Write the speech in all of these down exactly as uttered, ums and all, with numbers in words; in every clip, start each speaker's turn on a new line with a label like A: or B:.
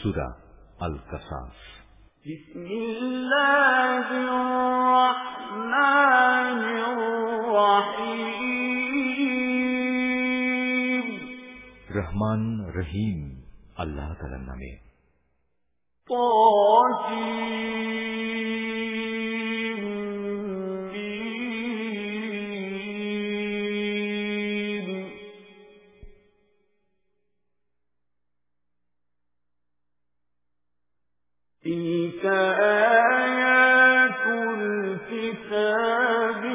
A: সূরা আল কাসাস।
B: বিসমিল্লাহির রহমানির রহিম।
A: রহমান রহিম আল্লাহ তাআলার নামে।
B: تلك آيات الكتاب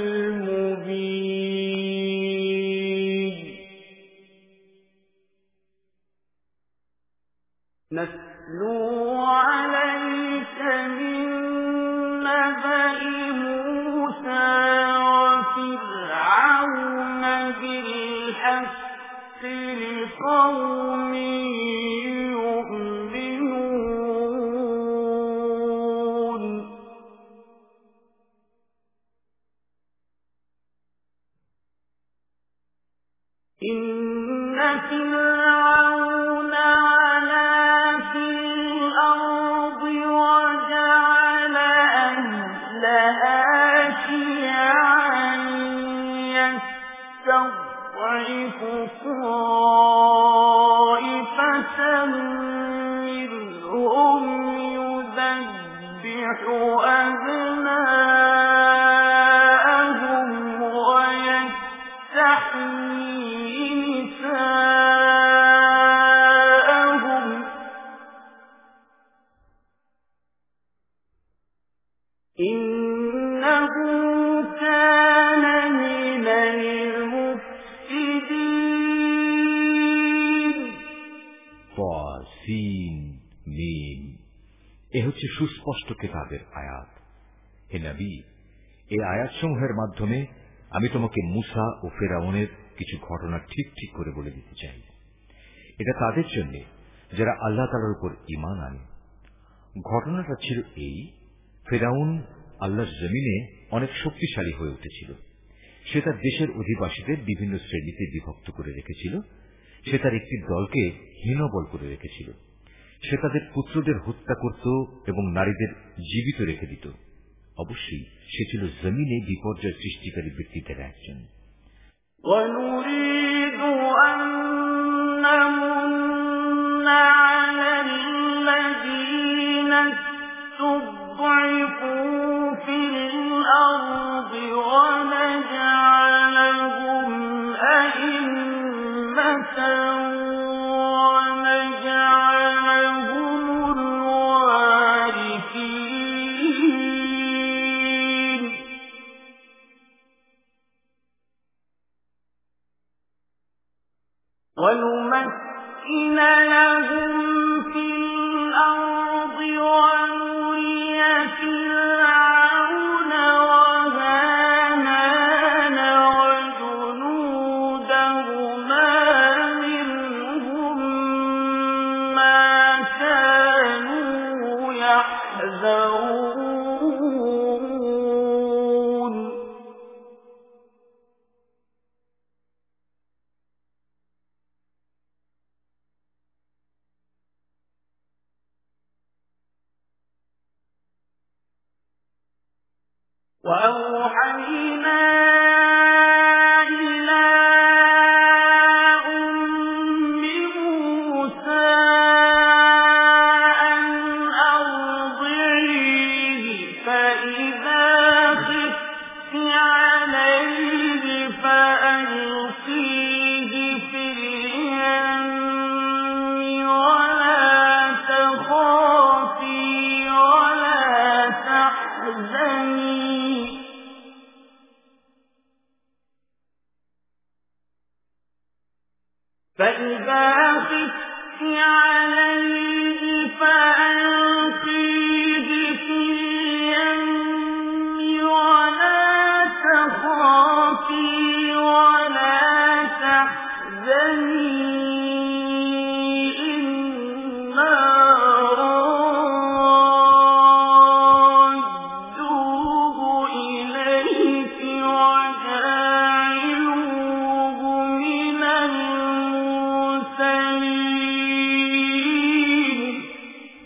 B: المبين نتلو عليك من نبأ موسى وفرعون بالحق لقوم إن فرعون علا في الأرض وجعل أهلها شيعا يستضعف طائفة منهم يذبح أبناءهم ويستحيي نساءهم إنه كان من المفسدين।
A: طاسين ميم এ হচ্ছে সুস্পষ্ট কিতাবের আয়াত। হে নবী, এই আয়াতসমূহের মাধ্যমে আমি তোমাকে মুসা ও ফেরাউনের কিছু ঘটনা ঠিক ঠিক করে বলে দিতে চাই। এটা তাদের জন্য যারা আল্লাহ তাআলার উপর ঈমান আনে। ঘটনাটা ছিল এই, ফেরাউন আল্লাহর জমিনে অনেক শক্তিশালী হয়ে উঠেছিল। সে তার দেশের অধিবাসীদের বিভিন্ন শ্রেণীতে বিভক্ত করে রেখেছিল। সে তার একটি দলকে হীনবল করে রেখেছিল। সে তাদের পুত্রদের হত্যা করত এবং নারীদের জীবিত রেখে দিত। অবশ্যই সে ছিল জমিনে বিপর্যয় সৃষ্টিকারী ব্যক্তিদের একজন।
B: وَنُرِيدُ أَن نَّمُنَّ عَلَى الَّذِينَ اسْتُضْعِفُوا فِي الْأَرْضِ وَنَجْعَلَهُمْ أَئِمَّةً وَنُمَكِّنَ لَهُمْ فِي الْأَرْضِ وَنُرِيَ فِرْعَوْنَ وَهَامَانَ وَجُنُودَهُمَا مِنْهُم مَّا كَانُوا يَحْذَرُونَ وَأَوْحَيْنَا إِلَىٰ أُمِّ مُوسَىٰ أَنْ أَرْضِعِيهِ فَإِذَا خِفْتِ عَلَيْهِ فَأَلْقِيهِ فِي الْيَمِّ وَلَا تَخَافِي وَلَا تَحْزَنِي فَإِذَا خِفْتِ عَلَيْهِ فَأَلْقِيهِ فِي الْيَمِّ وَلَا تَخَافِي وَلَا تَحْزَنِي إِنَّا رَادُّوهُ إِلَيْكِ وَجَاعِلُوهُ مِنَ الْمُرْسَلِينَ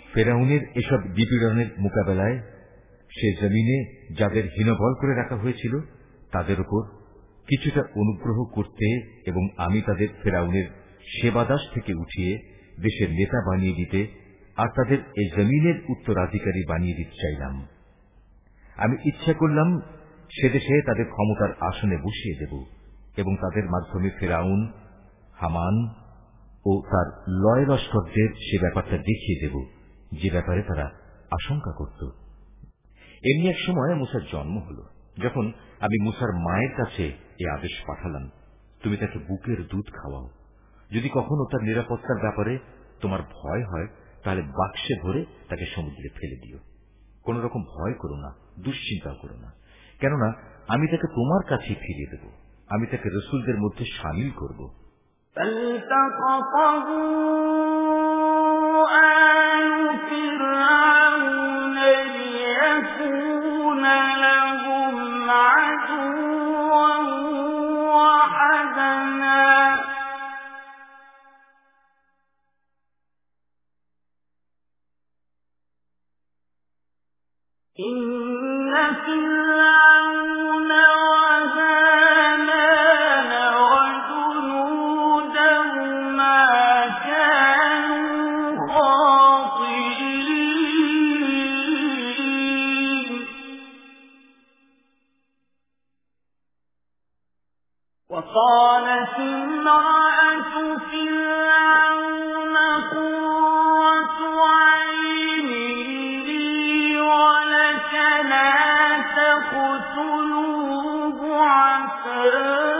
A: ফেরাউনের এসব নিপীড়নের মোকাবেলায় সে জমিনে যাদের হীনবল করে রাখা হয়েছিল তাদের উপর কিছুটা অনুগ্রহ করতে এবং আমি তাদের ফেরাউনের সেবাদাস থেকে উঠিয়ে দেশের নেতা বানিয়ে দিতে আর তাদের এই জমিনের উত্তরাধিকারী বানিয়ে দিতে চাইলাম। আমি ইচ্ছা করলাম সে দেশে তাদের ক্ষমতার আসনে বসিয়ে দেব এবং তাদের মাধ্যমে ফেরাউন, হামান ও তার লয় লস্করদের সে ব্যাপারটা দেখিয়ে দেব যে ব্যাপারে তারা আশঙ্কা করত। এমনি এক সময় মুসার জন্ম হল, যখন আমি মুসার মায়ের কাছে এ আদেশ পাঠালাম, তুমি তাকে বুকের দুধ খাওয়াও। যদি কখনো তার নিরাপত্তার ব্যাপারে তোমার ভয় হয় তাহলে বাক্সে ভরে তাকে সমুদ্রে ফেলে দিও। কোন রকম ভয় করো না, দুশ্চিন্তাও করো না, কেননা আমি তাকে তোমার কাছে ফিরিয়ে দেব। আমি তাকে রসুলদের মধ্যে সামিল করব।
B: إن فرعون وهامان وجنودهما كانوا خاطئين وقالت امرأة فرعون قرة عين ولك لا تقتلوه عسى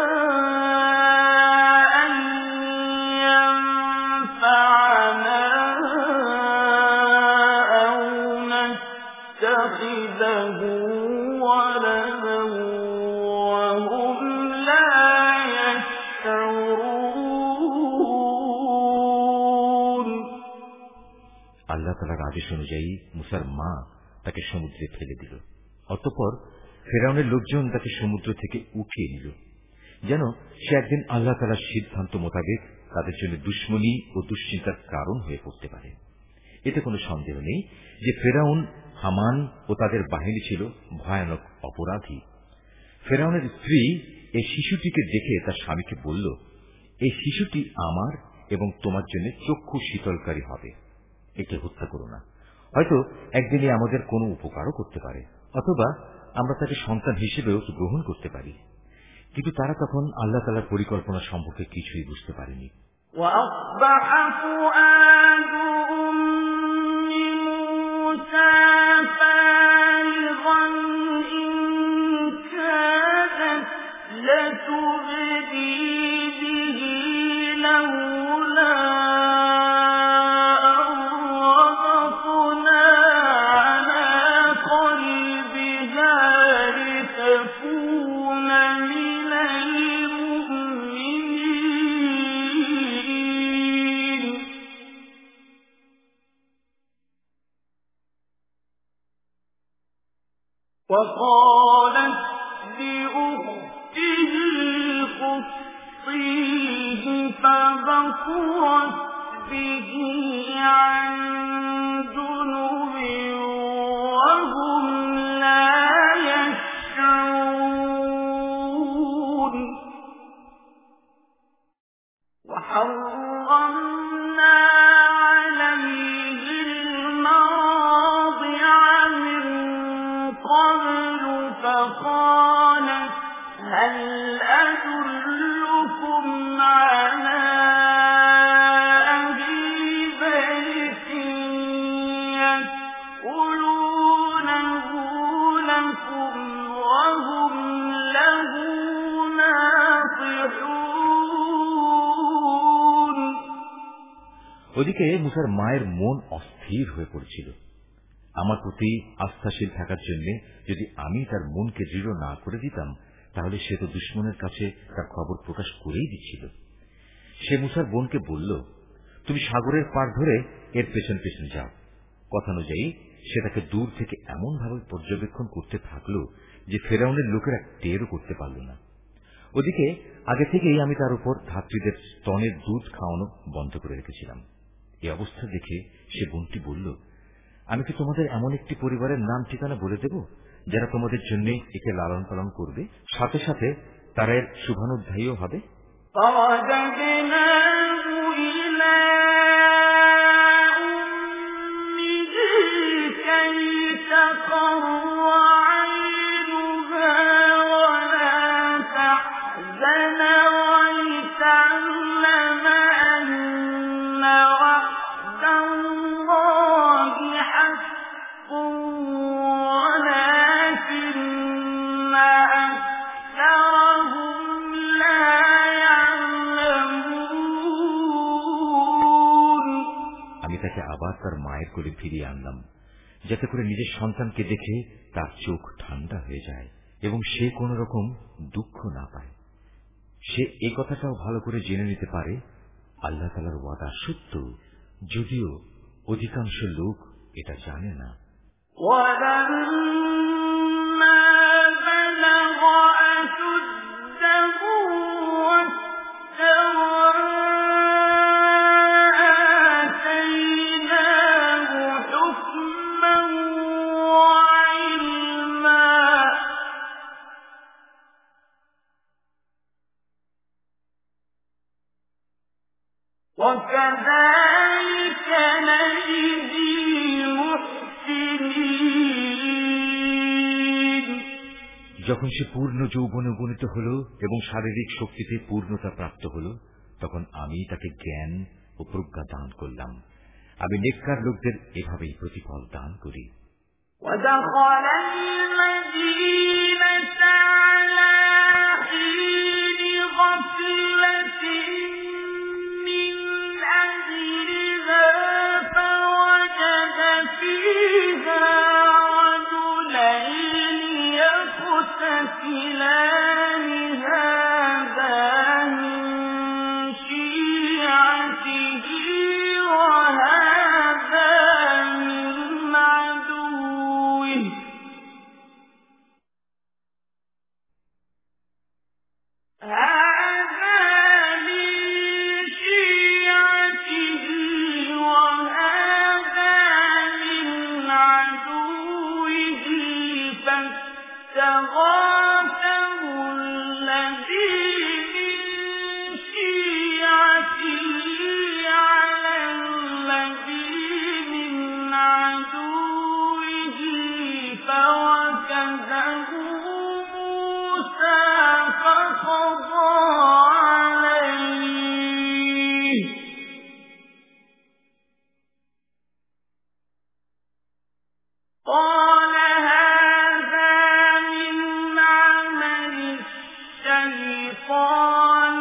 B: أن ينفعنا أو نتخذه ولدا وهم لا يشعرون।
A: আল্লাহ তাআলার আদেশ অনুযায়ী মুসার মা তাকে সমুদ্রে ফেলে দিল। অতঃপর ফেরাউনের লোকজন তাকে সমুদ্র থেকে উঠিয়ে নিল, যেন সে একদিন আল্লাহ তাআলার সিদ্ধান্ত মোতাবেক তাদের জন্য দুশ্মনী ও দুশ্চিন্তার কারণ হয়ে পড়তে পারে। এতে কোনো সন্দেহ নেই যে ফেরাউন, হামান ও তাদের বাহিনী ছিল ভয়ানক অপরাধী। ফেরাউনের স্ত্রী এই শিশুটিকে দেখে তার স্বামীকে বলল, এই শিশুটি আমার এবং তোমার জন্য চক্ষু শীতলকারী হবে, একে হত্যা করো না। হয়তো একদিনই আমাদের কোনো উপকারও করতে পারে, অথবা আমরা তাকে সন্তান হিসেবেও গ্রহণ করতে পারি। কিন্তু তারা তখন আল্লাহ তাআলার পরিকল্পনা সম্পর্কে কিছুই বুঝতে পারেনি।
B: وقالت لأخته قصيه فبصرت به عن جنب وهم لا يشعرون وحرمنا عليه المراضع من قبل فقالت هل أدلكم على أهل بيت يكفلونه لكم وهم له ناصحون।
A: ওদিকে মুসার মায়ের মন অস্থির হয়ে পড়ছিল। আমার প্রতি আস্থাশীল থাকার জন্য যদি আমি তার মনকে দৃঢ় না করে দিতাম, তাহলে সে তো দুশমনের কাছে তার খবর প্রকাশ করেই দিচ্ছিল। সে মুসার বোনকে বলল, তুমি সাগরের পাড় ধরে এর পেছন পেছন যাও। কথা অনুযায়ী সে তাকে দূর থেকে এমন ভাবে পর্যবেক্ষণ করতে থাকল যে ফেরাউনের লোকেরা টেরও করতে পারল না। ওদিকে আগে থেকেই আমি তার উপর ধাত্রীদের স্তনের দুধ খাওয়ানো বন্ধ করে রেখেছিলাম। এই অবস্থা দেখে সে বোনটি বলল, আমি কি তোমাদের এমন একটি পরিবারের নাম ঠিকানা বলে দেব যারা তোমাদের জন্য একে লালন পালন করবে, সাথে সাথে তারা এর শুভানুধ্যায়ীও হবে? তাকে আবার তার মায়ের কোলে ফিরিয়ে আনলাম, যাতে করে নিজের সন্তানকে দেখে তার চোখ ঠান্ডা হয়ে যায় এবং সে কোন রকম দুঃখ না পায়। সে এই কথাটাও ভালো করে জেনে নিতে পারে আল্লাহ তাআলার ওয়াদা সত্য, যদিও অধিকাংশ লোক এটা জানে না।
B: وكذلك نجزي المحسنين।
A: যখন সে পূর্ণ যৌবনে উপনীত হল এবং শারীরিক শক্তিতে পূর্ণতা প্রাপ্ত হল, তখন আমি তাকে জ্ঞান ও প্রজ্ঞা দান করলাম। আমি নেককার লোকদের এভাবেই প্রতিফল দান করি।
B: ودخل المدينة على حين غفلة من أهلها فوجد فيها رجلين يقتتلان هذا من شيعته وهذا من عدوه قال هذا من عمل الشيطان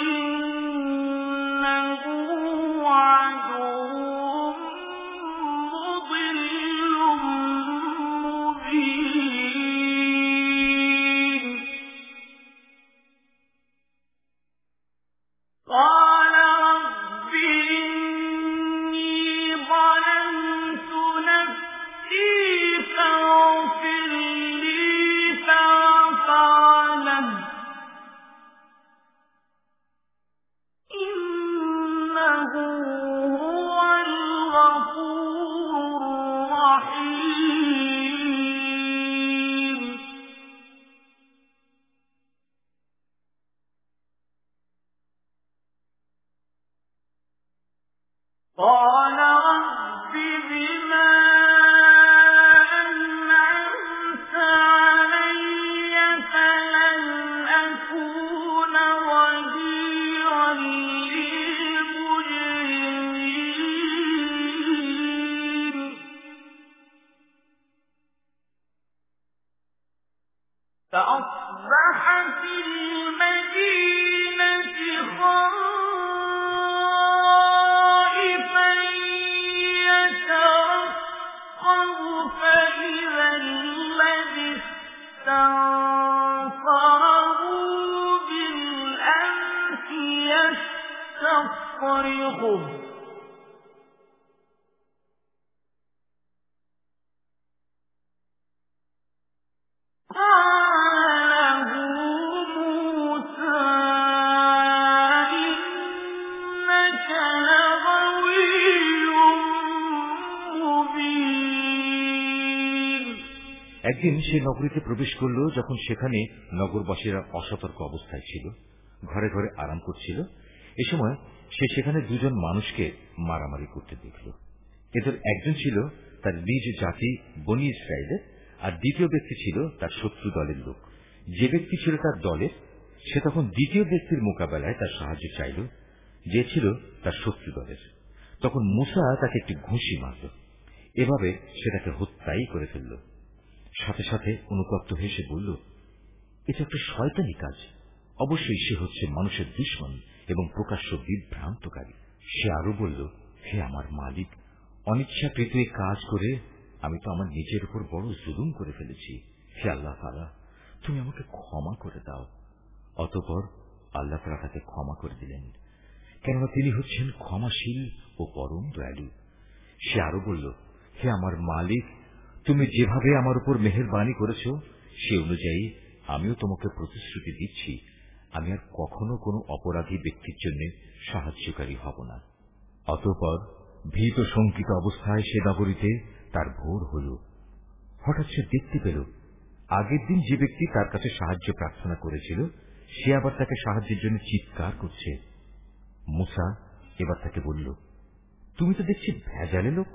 B: إنه عدو مضل مبين قال رب إني ظلمت نفسي فاغفر لي فغفر له إنه هو الغفور الرحيم قال رب بما أنعمت علي فلن أكون ظهيرا للمجرمين فأصبح في المدينة خائفا يترقب فإذا الذي استنصره بالأمس يستصرخه قال له موسى إنك لغوي مبين
A: একদিন সে নগরীতে প্রবেশ করল, যখন সেখানে নগরবাসীরা অসতর্ক অবস্থায় ছিল, ঘরে ঘরে আরাম করছিল। এ সময় সে সেখানে দুজন মানুষকে মারামারি করতে দেখল। এদের একজন ছিল তার নিজ জাতি বনী ইসরায়েলের, আর দ্বিতীয় ব্যক্তি ছিল তার শত্রু দলের লোক। যে ব্যক্তি ছিল তার দলের, সে তখন দ্বিতীয় ব্যক্তির মোকাবেলায় তার সাহায্য চাইল, যে ছিল তার শত্রু দলের। তখন মূসা তাকে একটি ঘুষি মারল। এভাবে সে তাকে হত্যাই করে ফেলল। সাথে সাথে অনুতপ্ত হেসে বলল, এটা একটা শয়তানি কাজ। অবশ্যই সে হচ্ছে মানুষের দুশমন এবং প্রকাশ্য বিভ্রান্তকারী। সে আরো বলল, হে আমার মালিক, অনিচ্ছাকৃত এই কাজ করে আমি তো আমার নিজের উপর বড় জুলুম করে ফেলেছি। হে আল্লাহ তাআলা, তুমি আমাকে ক্ষমা করে দাও। অতঃপর আল্লাহ তাআলা তাকে ক্ষমা করে দিলেন, কেননা তিনি হচ্ছেন ক্ষমাশীল ও পরম দয়ালু। সে আরো বলল, হে আমার মালিক, তুমি যেভাবে আমার উপর মেহেরবানি করেছ, সে অনুযায়ী আমিও তোমাকে প্রতিশ্রুতি দিচ্ছি, আমি আর কখনো কোনো অপরাধী ব্যক্তির জন্য সাহায্যকারী হব না। অতঃপর ভীত শঙ্কিত অবস্থায় সে নগরীতে তার ভোর হল। হঠাৎ সে দেখতে পেল, আগের দিন যে ব্যক্তি তার কাছে সাহায্য প্রার্থনা করেছিল, সে আবার তাকে সাহায্যের জন্য চিৎকার করছে। মূসা এবার তাকে বলল, তুমি তো দেখছি ভেজালে লোক।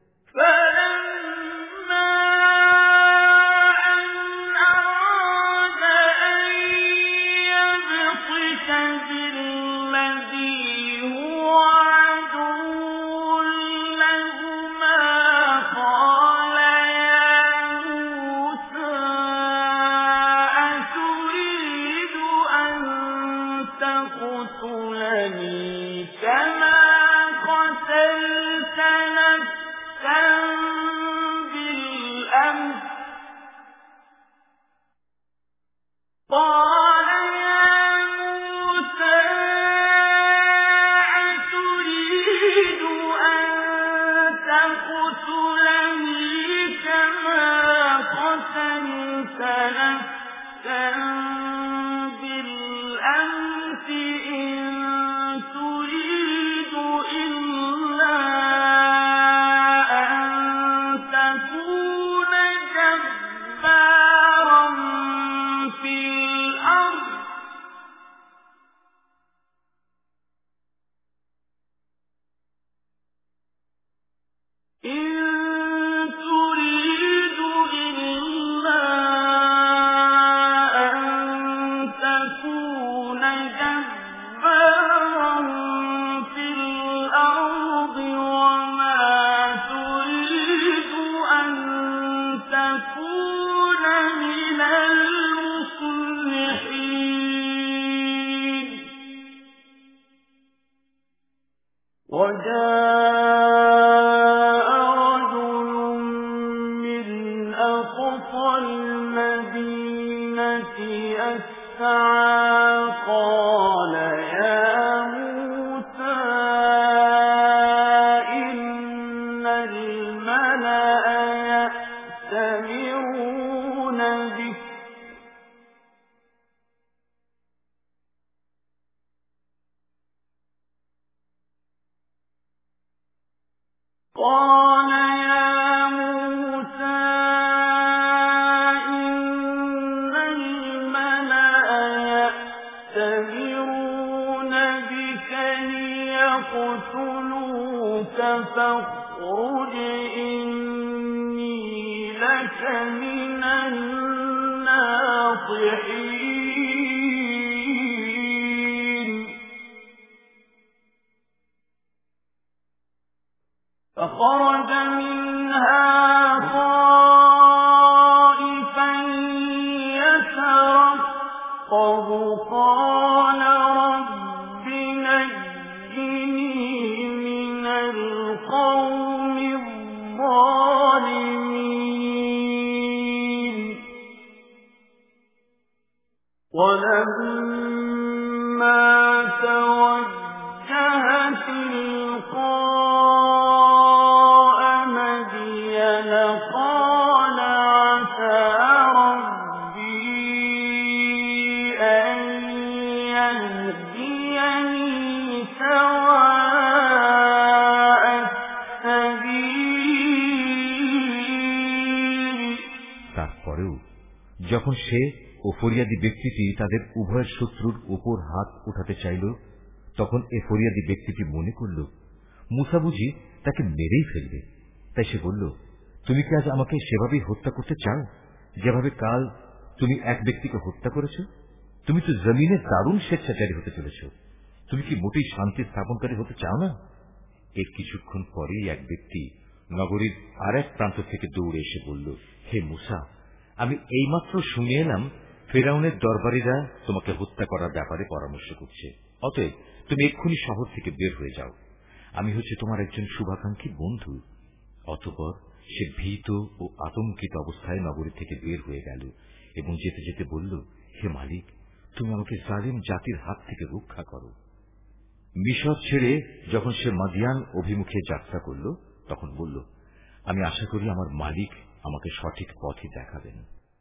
B: فخرج منها خائفا يترقب قال رب نجني من القوم الظالمين ولما توجه تلقاء مدين قال عسى ربي أن يهديني سواء السبيل
A: পরেও যখন সে ও ফরিয়াদি ব্যক্তিটি তাদের উভয়ের শত্রুর উপর হাত উঠাতে চাইল, তখন এ ফরিয়াদি ব্যক্তিটি মনে করল মুসা বুঝি তাকে মেরেই ফেলবে। তাই সে বলল, তুমি কি আজ আমাকে সেভাবেই হত্যা করতে চাও যেভাবে কাল তুমি এক ব্যক্তিকে হত্যা করেছ? তুমি তো জমিনে দারুণ স্বেচ্ছাচারী হতে চলেছ। তুমি কি মোটেই শান্তি স্থাপনকারী হতে চাও না? এর কিছুক্ষণ পরেই এক ব্যক্তি নগরীর আর এক প্রান্ত থেকে দৌড়ে এসে বলল, হে মুসা, আমি এইমাত্র শুনে এলাম ফেরাউনের দরবারীরা তোমাকে হত্যা করার ব্যাপারে পরামর্শ করছে। অতএব তুমি এক্ষুনি শহর থেকে বের হয়ে যাও। আমি হচ্ছে তোমার একজন শুভাকাঙ্ক্ষী বন্ধু। অতঃপর সে ভীত ও আতঙ্কিত অবস্থায় নগরী থেকে বের হয়ে গেল এবং যেতে যেতে বলল, হে মালিক, তুমি আমাকে জালিম জাতির হাত থেকে রক্ষা করো। মিশর ছেড়ে যখন সে মাদিয়ান অভিমুখে যাত্রা করল, তখন বলল, আমি আশা করি আমার মালিক আমাকে সঠিক পথে দেখাবেন।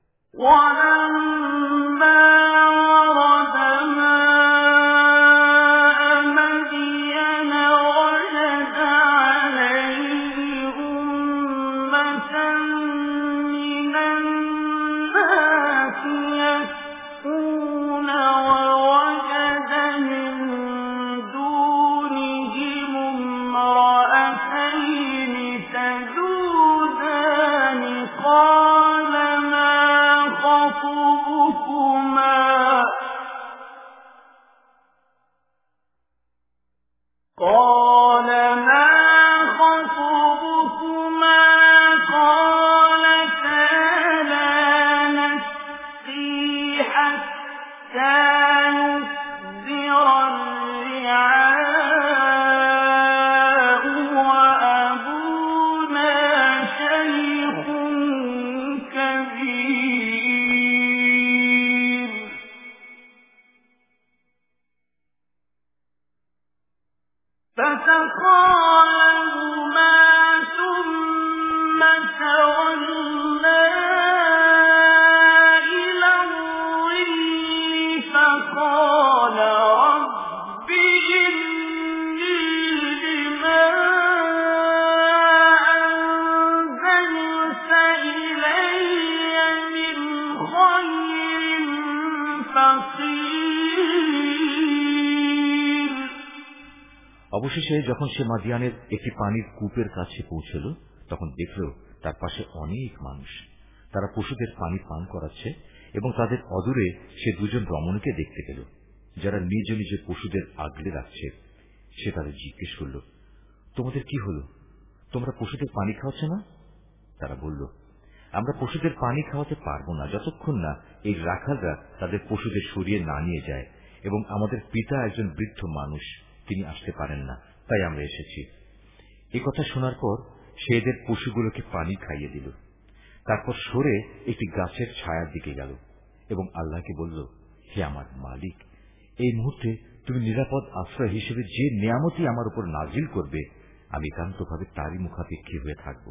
A: অবশেষে যখন সে মাদিয়ানের একটি পানির কূপের কাছে পৌঁছল, তখন দেখল তার পাশে অনেক মানুষ। তারা পশুদের পানি পান করাচ্ছে এবং তাদের অদূরে সে দুজন রমণীকে দেখতে পেল, যারা নিজ নিজ পশুদের আগলে রাখছে। সে তাদের জিজ্ঞেস করল, তোমাদের কি হল? তোমরা পশুদের পানি খাওয়াচ্ছ না? তারা বলল, আমরা পশুদের পানি খাওয়াতে পারব না যতক্ষণ না এই রাখালরা তাদের পশুদের সরিয়ে না নিয়ে যায়, এবং আমাদের পিতা একজন বৃদ্ধ মানুষ, তিনি আসতে পারেন না, তাই আমরা এসেছি। এ কথা শোনার পর সে এদের পশুগুলোকে পানি খাইয়ে দিল। তারপর সরে একটি গাছের ছায়ার দিকে গেল এবং আল্লাহকে বলল, হে আমার মালিক, এই মুহূর্তে তুমি নিরাপদ আশ্রয় হিসেবে যে নিয়ামতই আমার উপর নাজিল করবে, আমি একান্তভাবে তারই মুখাপেক্ষী হয়ে থাকব।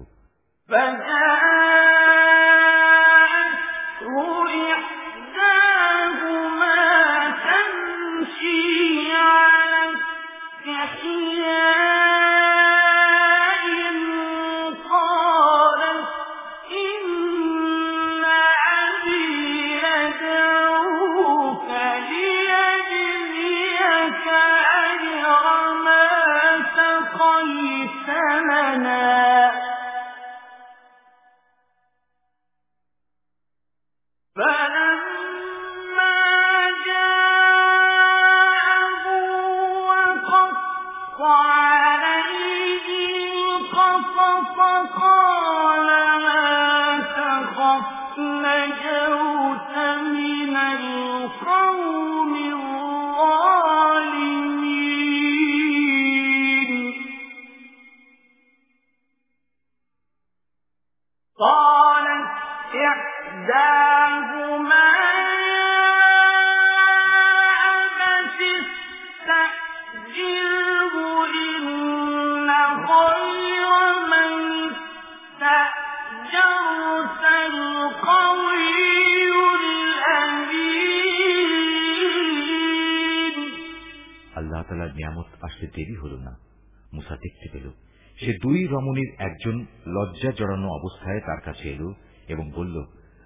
A: আল্লাহ তাআলার নিয়ামত আসতে দেরি হল না। মুসা দেখতে পেল সে দুই রমণীর একজন লজ্জা জড়ানো অবস্থায় তার কাছে এলো এবং বলল,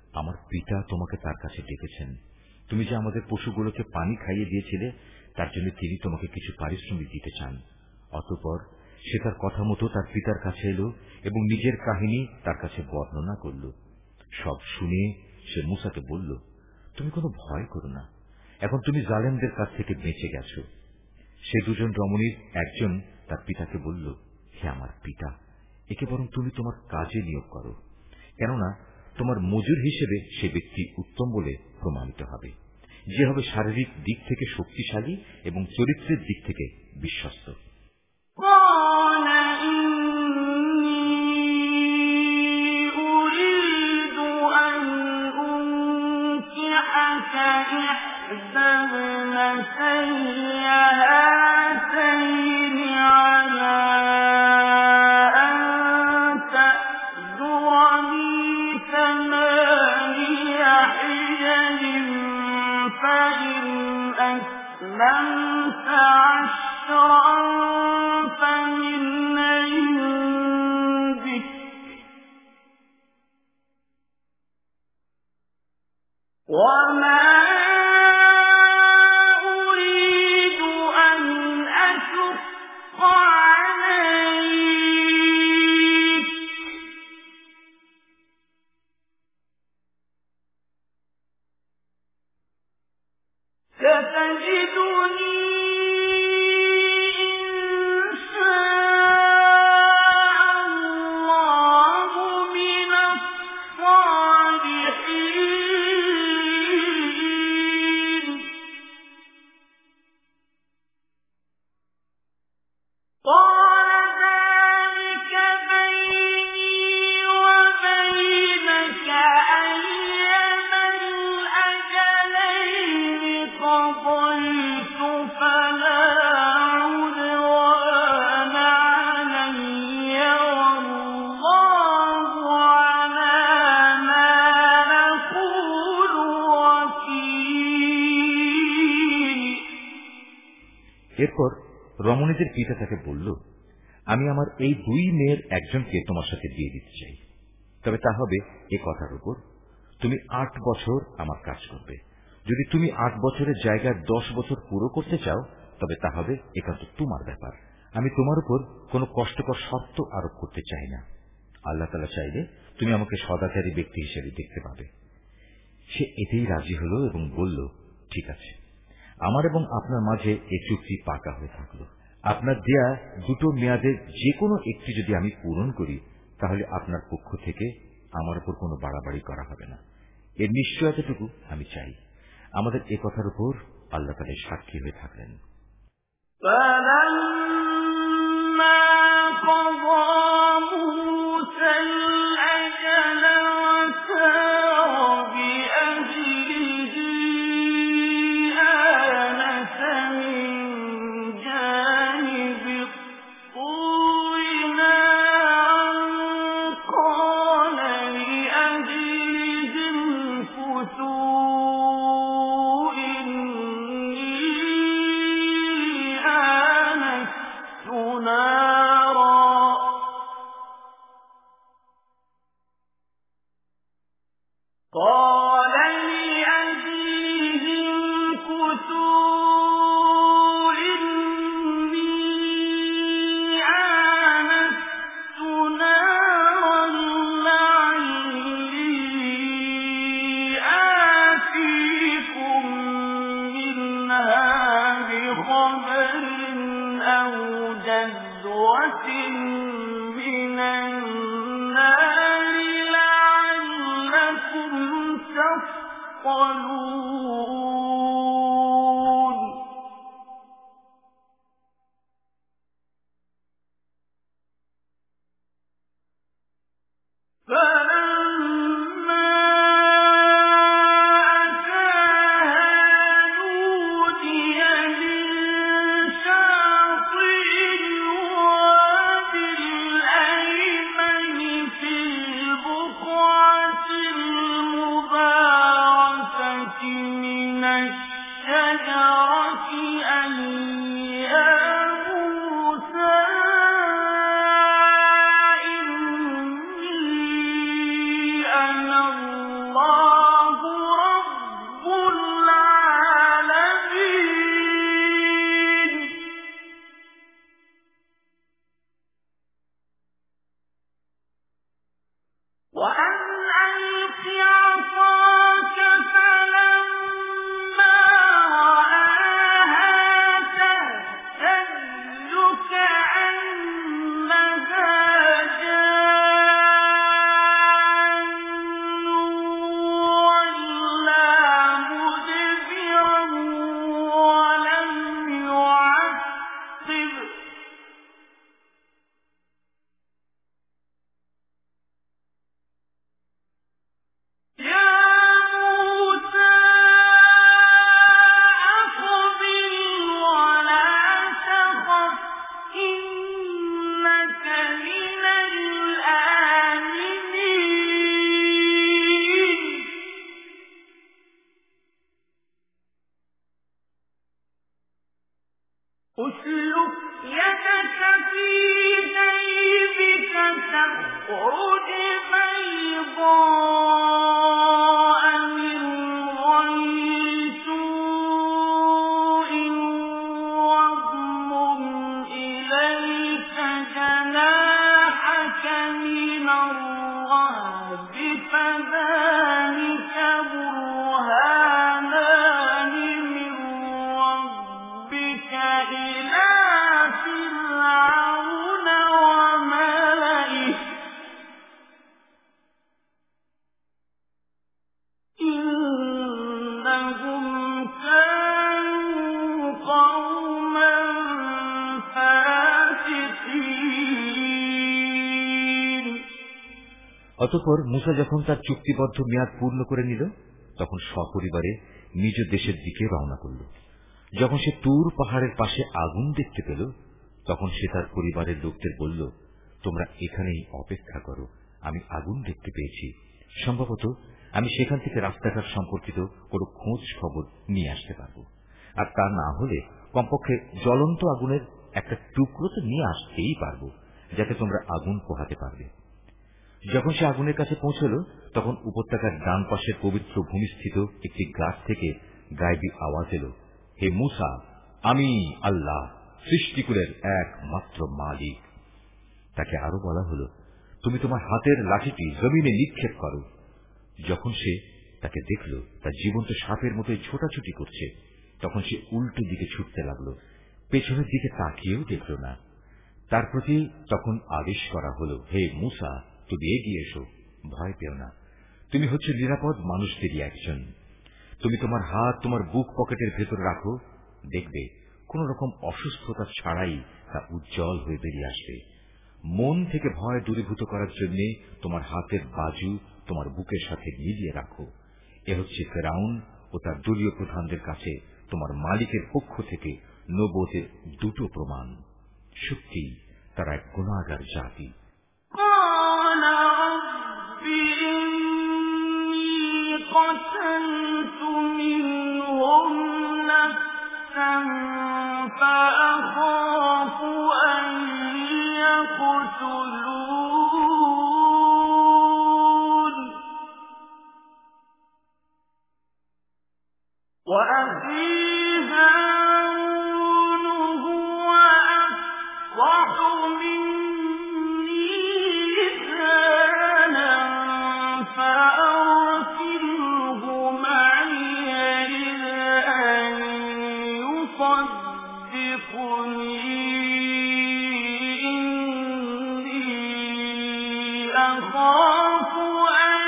A: আমার পিতা তোমাকে তার কাছে ডেকেছেন। তুমি যে আমাদের পশুগুলোকে পানি খাইয়ে দিয়েছিলে তার জন্য তিনি তোমাকে কিছু পারিশ্রমিক দিতে চান। অতঃপর সে তার কথা মতো তার পিতার কাছে এলো এবং নিজের কাহিনী তার কাছে বর্ণনা করল। সব শুনে সে মূসাকে বলল, তুমি কোনো ভয় করো না, এখন তুমি জালেমদের কাছ থেকে বেঁচে গেছ। সে দুজন রমণীর একজন তার পিতাকে বলল, হে আমার পিতা, একে বরং তুমি তোমার কাজে নিয়োগ করো, কেননা তোমার মজুর হিসেবে সে ব্যক্তি উত্তম বলে প্রমাণিত হবে, যে হবে শারীরিক দিক থেকে শক্তিশালী এবং চরিত্রের দিক থেকে বিশ্বস্ত। এরপর রমণীদের পিতা তাকে বলল, আমি আমার এই দুই মেয়ের একজনকে তোমার সাথে দিয়ে দিতে চাই, তবে তা হবে এ কথার উপর, তুমি আট বছর আমার কাজ করবে। যদি তুমি আট বছরের জায়গায় দশ বছর পুরো করতে চাও তবে তা হবে একান্ত তোমার ব্যাপার। আমি তোমার উপর কোনো কষ্টকর শর্ত আরোপ করতে চাই না। আল্লাহ তাআলা চাইলে তুমি আমাকে সদাচারী ব্যক্তি হিসেবে দেখতে পাবে। সে এতেই রাজি হল এবং বলল, ঠিক আছে, আমার এবং আপনার মাঝে এই চুক্তি পাকা হয়ে থাকলো। আপনার দেয়া দুটো মেয়াদের যে কোনো একটি যদি আমি পূরণ করি তাহলে আপনার পক্ষ থেকে আমার উপর কোনো বাড়াবাড়ি করা হবে না। এর নিশ্চয়তাটুকু আমি চাই। আমাদের এ কথার উপর আল্লাহ তাআলা সাক্ষী হয়ে থাকলেন।
B: من يخرج بيضاء من غير سوء واضمم إليك جناحك من الرهب فذلك برهانان من ربك إلى فرعون وملئه إنهم كانوا قوما فاسقين।
A: অতঃপর মূসা যখন তার চুক্তিবদ্ধ মেয়াদ পূর্ণ করে নিল তখন সপরিবারে নিজ দেশের দিকে রওনা করল। যখন সে তুর পাহাড়ের পাশে আগুন দেখতে পেল তখন সে তার পরিবারের লোকদের বলল, তোমরা এখানেই অপেক্ষা করো, আমি আগুন দেখতে পেয়েছি। সম্ভবত আমি সেখান থেকে রাস্তাঘাট সম্পর্কিত কোনো খোঁজ খবর নিয়ে আসতে পারব, আর তা না হলে কমপক্ষে জ্বলন্ত আগুনের একটা টুকরো তো নিয়ে আসতেই পারব, যাতে তোমরা আগুন পোহাতে পারবে। যখন সে আগুনের কাছে পৌঁছল তখন উপত্যকার ডান পাশের পবিত্র ভূমিস্থিত একটি গাছ থেকে গায়েবী আওয়াজ এল, হে মূসা, আমি আল্লাহ সৃষ্টিকুলের একমাত্র মালিক। তাকে আরো বলা হল, তুমি তোমার হাতের লাঠিটি জমিনে নিক্ষেপ করো। যখন সে তাকে দেখল তা জীবন্ত সাপের মতোই ছোটাছুটি করছে তখন সে উল্টো দিকে ছুটতে লাগল, পেছনের দিকে তাকিয়েও দেখল না। তার প্রতি তখন আদেশ করা হল, হে মূসা, তুমি এগিয়ে এসো, ভয় পেও না, তুমি হচ্ছে নিরাপদ মানুষদেরই একজন। তুমি তোমার হাত তোমার বুক পকেটের ভেতর রাখো, দেখবে কোন রকম অসুস্থতা ছাড়াই তা উজ্জ্বল হয়ে বেরিয়ে আসবে। মন থেকে ভয় দূরীভূত করার জন্য তোমার হাতের বাজু তোমার বুকের সাথে মিলিয়ে রাখো। এ হচ্ছে ফেরাউন ও তার দলীয় প্রধানদের কাছে তোমার মালিকের পক্ষ থেকে নবুওতের দুটো প্রমাণ। সত্যি তারা এক গুনাহগার জাতি।
B: قال رب إني قتلت منهم نفسا فأخاف أن يقتلون وأخي هارون هو أفصح مني لسانا فأرسله معي أن يصدقني إني أخاف أن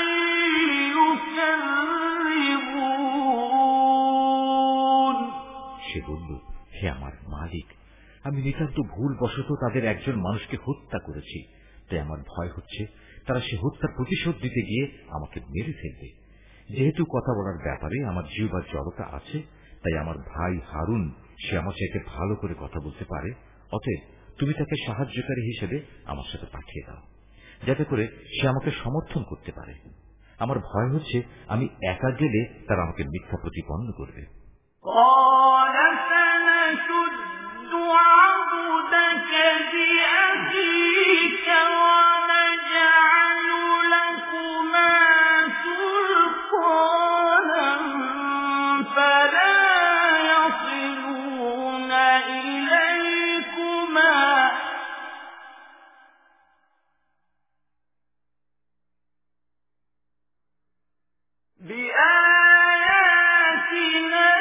B: يكذبون।
A: সে বলল, হে আমার মালিক, আমি নিতান্ত ভুল বশত তাদের একজন মানুষকে হত্যা করেছি, তাই আমার ভয় হচ্ছে তারা সে হত্যার প্রতিশোধ দিতে গিয়ে আমাকে মেরে ফেলবে। যেহেতু কথা বলার ব্যাপারে আমার জিহ্বার জড়তা আছে, তাই আমার ভাই হারুন সে আমার সাথে ভালো করে কথা বলতে পারে, অতএব তুমি তাকে সাহায্যকারী হিসেবে আমার সাথে পাঠিয়ে দাও, যাতে করে সে আমাকে সমর্থন করতে পারে। আমার ভয় হচ্ছে আমি একা গেলে তারা আমাকে মিথ্যা প্রতিপন্ন করবে।
B: قال سنشد عضدك بأخيك ونجعل لكما سلطانا فلا يصلون إليكما بآياتنا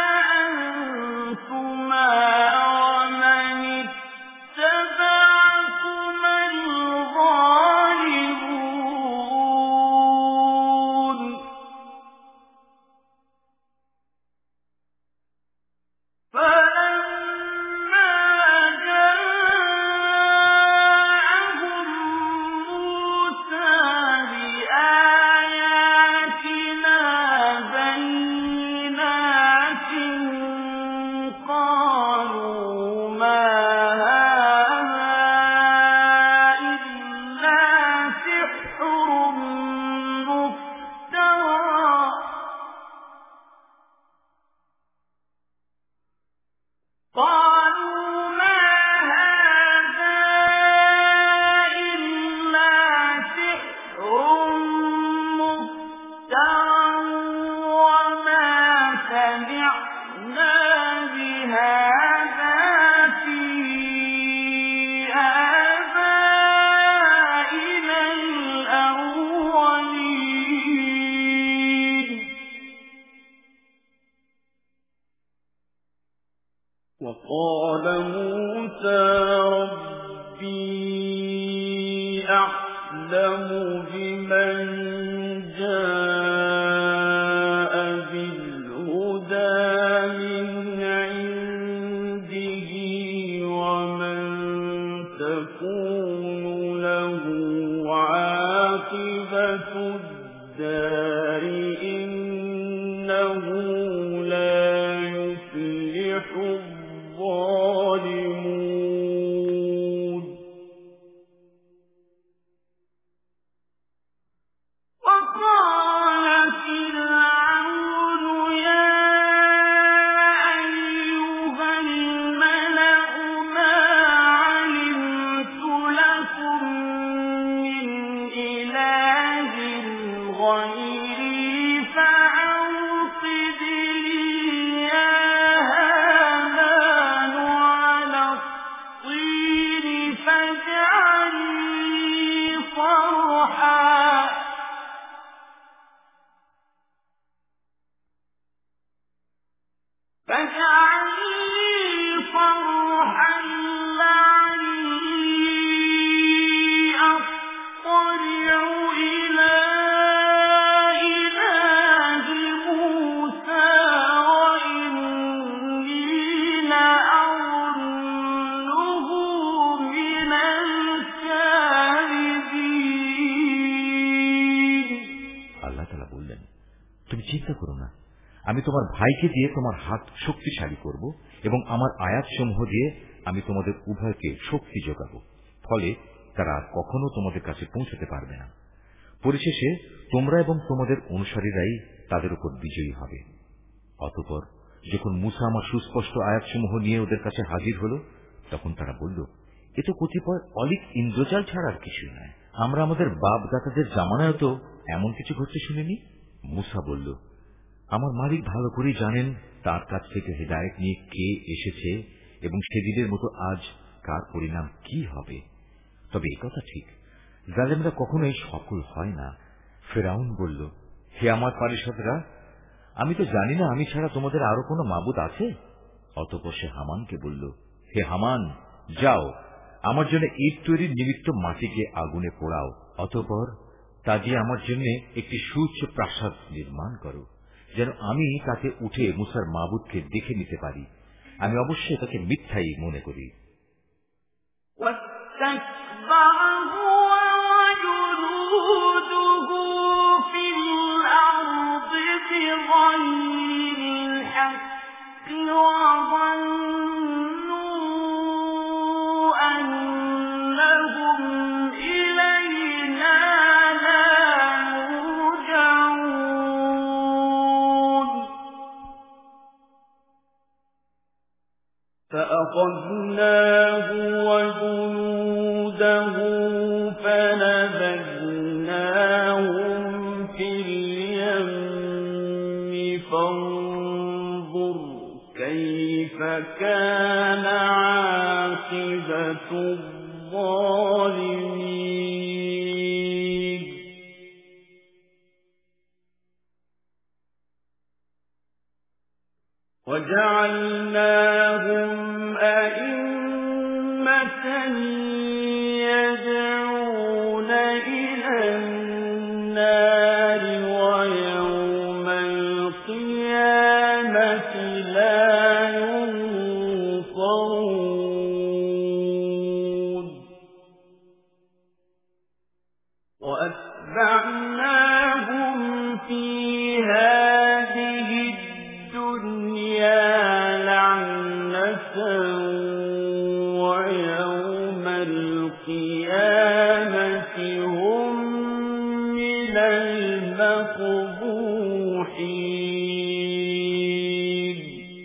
B: أنتما ومن اتبعكما أعلم بمن جاء بالهدى من عنده ومن تكون له عاقبة الدار إنه لا يفلح الظالمون. وقال فرعون يا أيها الملأ ما علمت لكم من إله غيري فأوقد لي يا هامان على الطين فاجعل لي صرحا فاجعل لي صرحا لعلي أطلع إلى إله موسى وإني لأظنه من الكاذبين.
A: আল্লাহ তাআলা বললেন, তুমি চিন্তা করো না, আমি তোমার ভাইকে দিয়ে তোমার হাত শক্তিশালী করব এবং আমার আয়াতসমূহ দিয়ে আমি তোমাদের উভয়কে শক্তি যোগাব, ফলে তারা আর কখনো তোমাদের কাছে পৌঁছতে পারবে না। পরিশেষে তোমরা এবং তোমাদের অনুসারীরাই তাদের উপর বিজয়ী হবে। অতঃপর যখন মূসা আমার সুস্পষ্ট আয়াতসমূহ নিয়ে ওদের কাছে হাজির হল, তখন তারা বলল, এ তো কতিপয় অলিক ইন্দ্রজাল ছাড়া আর কিছুই নয়। আমরা আমাদের বাপ দাদাদের জামানায় তো এমন কিছু ঘটতে শুনিনি। মূসা বলল, আমার মালিক ভালো করেই জানেন তার কাছ থেকে হিদায়াত নিয়ে কে এসেছে এবং সেদিনের মতো আজ কার পরিণাম কি হবে। তবে এই কথা ঠিক, জালেমরা কখনোই সফল হয় না। ফিরআউন বলল, হে আমার পারিষদরা, আমি তো জানি না আমি ছাড়া তোমাদের আরো কোনো মাবুদ আছে। অতঃপর সে হামানকে বলল, হে হামান, যাও আমার জন্য ইট তৈরির নিমিত্ত মাটিকে আগুনে পোড়াও, অতঃপর তা দিয়ে আমার জন্য একটি সুউচ্চ প্রাসাদ নির্মাণ করো, যেন আমি তাতে উঠে মুসার মাবুদকে দেখে নিতে পারি। আমি অবশ্যই তাকে মিথ্যাই মনে করি।
B: فأخذناه وجنوده فنبذناهم في اليم فانظر كيف كان عاقبة الظالمين. وجعلناهم أئمة يدعون إلى النار ويوم القيامة لا ينصرون. وأتبعناهم في هذه الدنيا لعنة ويوم القيامة هم من المقبوحين.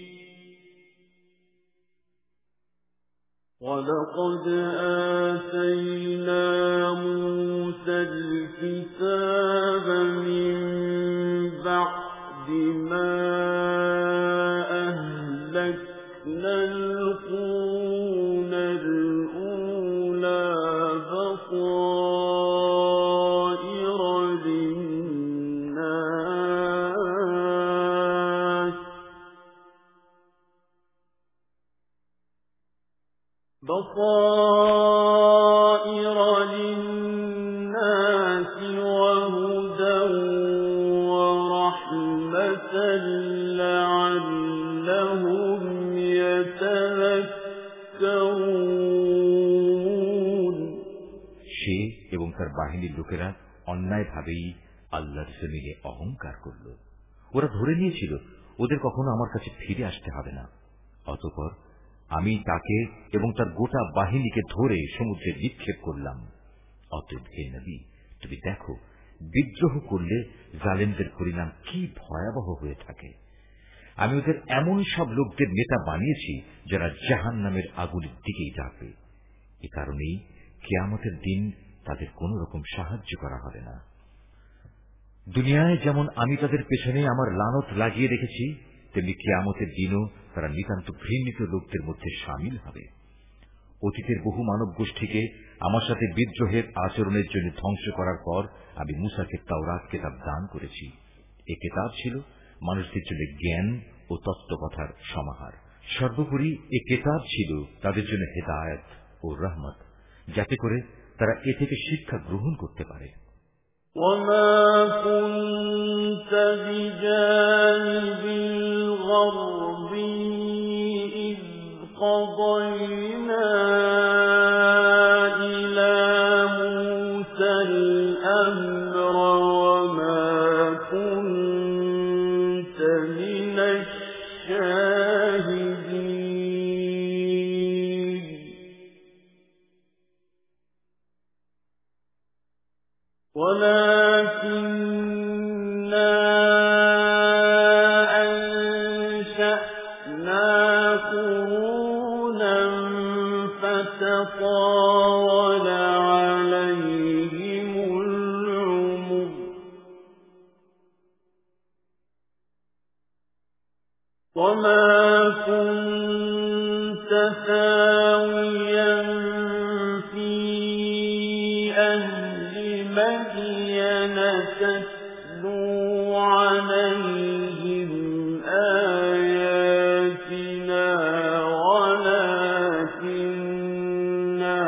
B: ولقد آتينا موسى الكتاب من بعد ما أهلكنا القرون الأولى بصائر للناس بصائر للناس
A: সে এবং তার বাহিনীর লোকেরা অন্যায়ভাবেই আল্লাহর জমিনে অহংকার করল। ওরা ধরে নিয়েছিল ওদের কখনো আমার কাছে ফিরে আসতে হবে না। অতঃপর আমি তাকে এবং তার গোটা বাহিনীকে ধরে সমুদ্রে নিক্ষেপ করলাম। অতএব হে নবী, তুমি দেখো বিদ্রোহ করলে জালেমদের পরিণাম কি ভয়াবহ হয়ে থাকে। আমি ওদের এমন সব লোকদের নেতা বানিয়েছি যারা জাহান্নামের আগুনের দিকেই যাবে। এ কারণেই কিয়ামতের দিন তাদের কোন রকম সাহায্য করা হবে না। দুনিয়ায় যেমন আমি তাদের পেছনে আমার লানত লাগিয়ে রেখেছি, তেমনি কিয়ামতের দিনও তারা নিতান্ত ঘৃণিত লোকদের মধ্যে সামিল হবে। অতীতের বহু মানব গোষ্ঠীকে আমার সাথে বিদ্রোহের আচরণের জন্য ধ্বংস করার পর আমি মুসাকে তাওরাত কিতাব দান করেছি। এ কিতাব ছিল মানুষদের জন্য জ্ঞান ও তত্ত্বকথার সমাহার। সর্বোপরি এ কিতাব ছিল তাদের জন্য হেদায়েত ও রহমত, যাতে করে তারা এ থেকে শিক্ষা গ্রহণ করতে পারে।
B: وما كنت بجانب الغربي إذ قضينا إلى موسى الأمر وما كنت من الشاهدين ولكننا أنشأنا قرونا فتطاول عليهم العمر وما كنت ثاويا في أهل مدين تتلو عليهم آياتنا ولكننا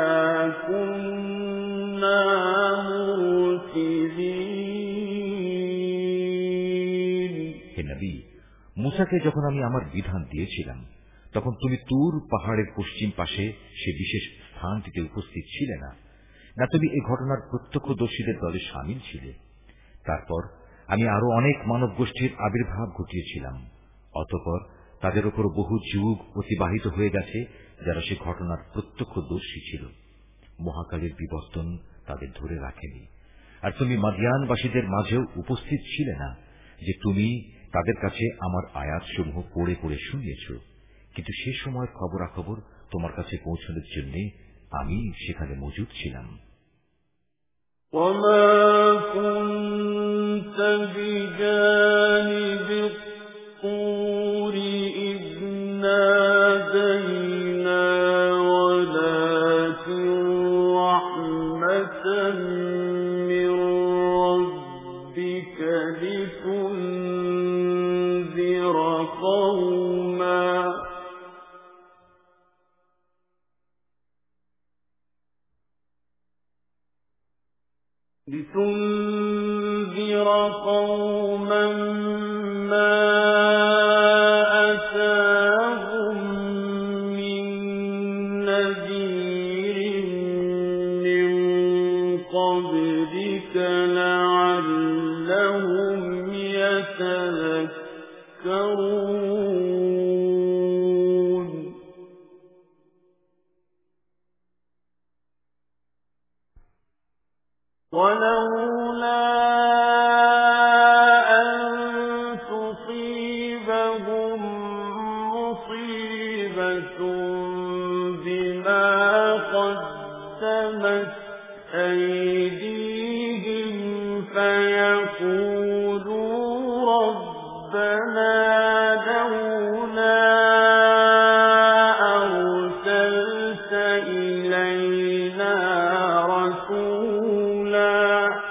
B: كنا مرسلين।
A: হে নবী, মুসাকে যখন আমি আমার বিধান দিয়েছিলাম তখন তুমি তুর পাহাড়ের পশ্চিম পাশে সে বিশেষ স্থানটিতে উপস্থিত ছিলে না, না তুমি এই ঘটনার প্রত্যক্ষদর্শীদের দলে সামিল ছিলে। তারপর আমি আরো অনেক মানব গোষ্ঠীর আবির্ভাব ঘটিয়েছিলাম। অতঃপর তাদের উপর বহু যুগ অতিবাহিত হয়ে গেছে যারা সে ঘটনার প্রত্যক্ষদর্শী ছিল। মহাকালের বিবর্তন তাদের ধরে রাখেনি। আর তুমি মাদিয়ানবাসীদের মাঝেও উপস্থিত ছিলে না যে তুমি তাদের কাছে আমার আয়াতসমূহ পড়ে পড়ে শুনিয়েছ, কিন্তু সে সময়ের খবরাখবর তোমার কাছে পৌঁছানোর জন্য আমি সেখানে মজুদ ছিলাম।
B: وما كنت بجانب الطور إذ نادينا ولكن رحمة من ربك لتنذر قوما لتنذر قوما ما أتاهم من نذير من قبلك لعلهم يتذكرون ولولا أن تصيبهم مصيبة بما قدمت أيديهم فيقولوا ربنا لولا أرسلت إلينا رسولا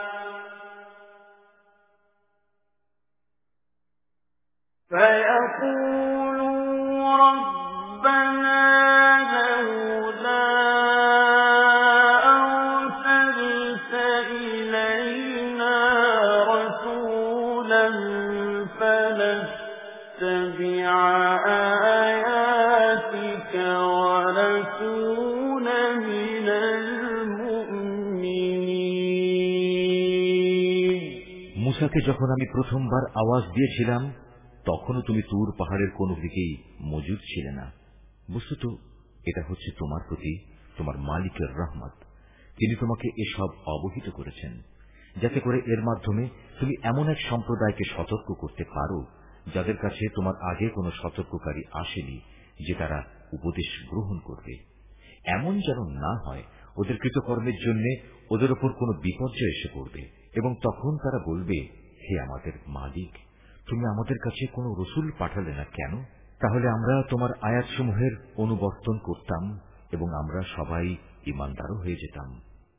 B: فيقولوا ربنا لولا أرسلت إلينا رسولا فنتبع
A: মুসাকে যখন আমি প্রথমবার আওয়াজ দিয়েছিলাম তখনও তুমি তুর পাহাড়ের কোন দিকেই মজুদ ছিলে না। বস্তুত এটা হচ্ছে তোমার প্রতি তোমার মালিকের রহমত। তিনি তোমাকে এসব অবহিত করেছেন যাতে করে এর মাধ্যমে তুমি এমন এক সম্প্রদায়কে সতর্ক করতে পারো যাদের কাছে তোমার আগে কোনো সতর্ককারী আসেনি যে তারা উপদেশ গ্রহণ করবে। এমন যেন না হয় ওদের কৃতকর্মের জন্য ওদের ওপর কোনো বিপর্যয় এসে পড়বে এবং তখন তারা বলবে, হে আমাদের মালিক, তুমি আমাদের কাছে কোনো রসুল পাঠালে না কেন? তাহলে আমরা তোমার আয়াতসমূহের অনুবর্তন করতাম এবং আমরা সবাই ঈমানদারও হয়ে যেতাম।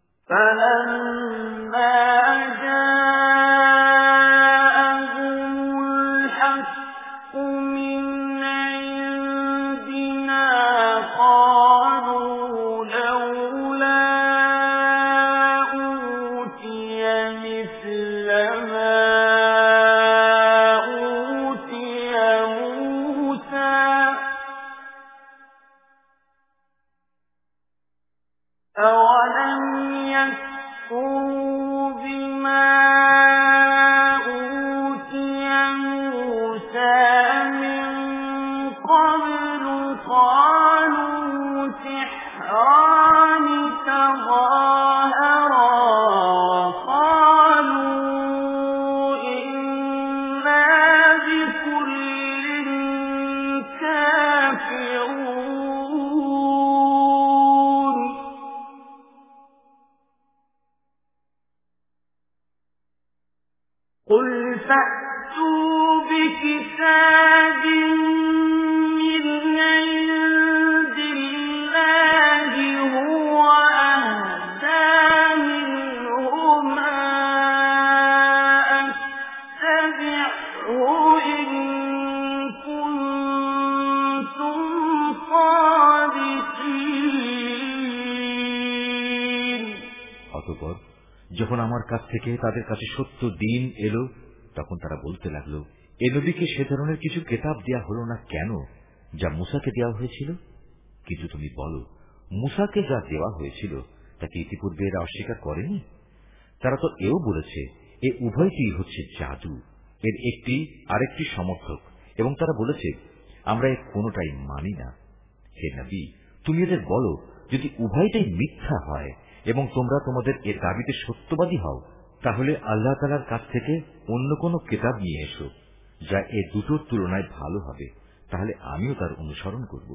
A: যখন আমার কাছ থেকে তাদের কাছে সত্য দিন এলো তখন তারা বলতে লাগলো, এ নবীকে সে ধরনের কিছু কিতাব দেয়া হলো না কেন যা মুসাকে দেওয়া হয়েছিল? কিন্তু তুমি বলো, মুসাকে যা দেওয়া হয়েছিল তাকে ইতিপূর্বে এরা অস্বীকার করেনি? তারা তো এও বলেছে এ উভয়টি হচ্ছে জাদু, এর একটি আরেকটি সমর্থক, এবং তারা বলেছে আমরা এর কোনটাই মানি না। হে নবী, তুমি এদের বলো, যদি উভয়টাই মিথ্যা হয় এবং তোমরা তোমাদের এর দাবিতে সত্যবাদী হও তাহলে আল্লাহ তাআলার কাছ থেকে অন্য কোন কিতাব নিয়ে এসো যা এই দুটোর তুলনায় ভালো হবে, তাহলে আমিও তার অনুসরণ করব।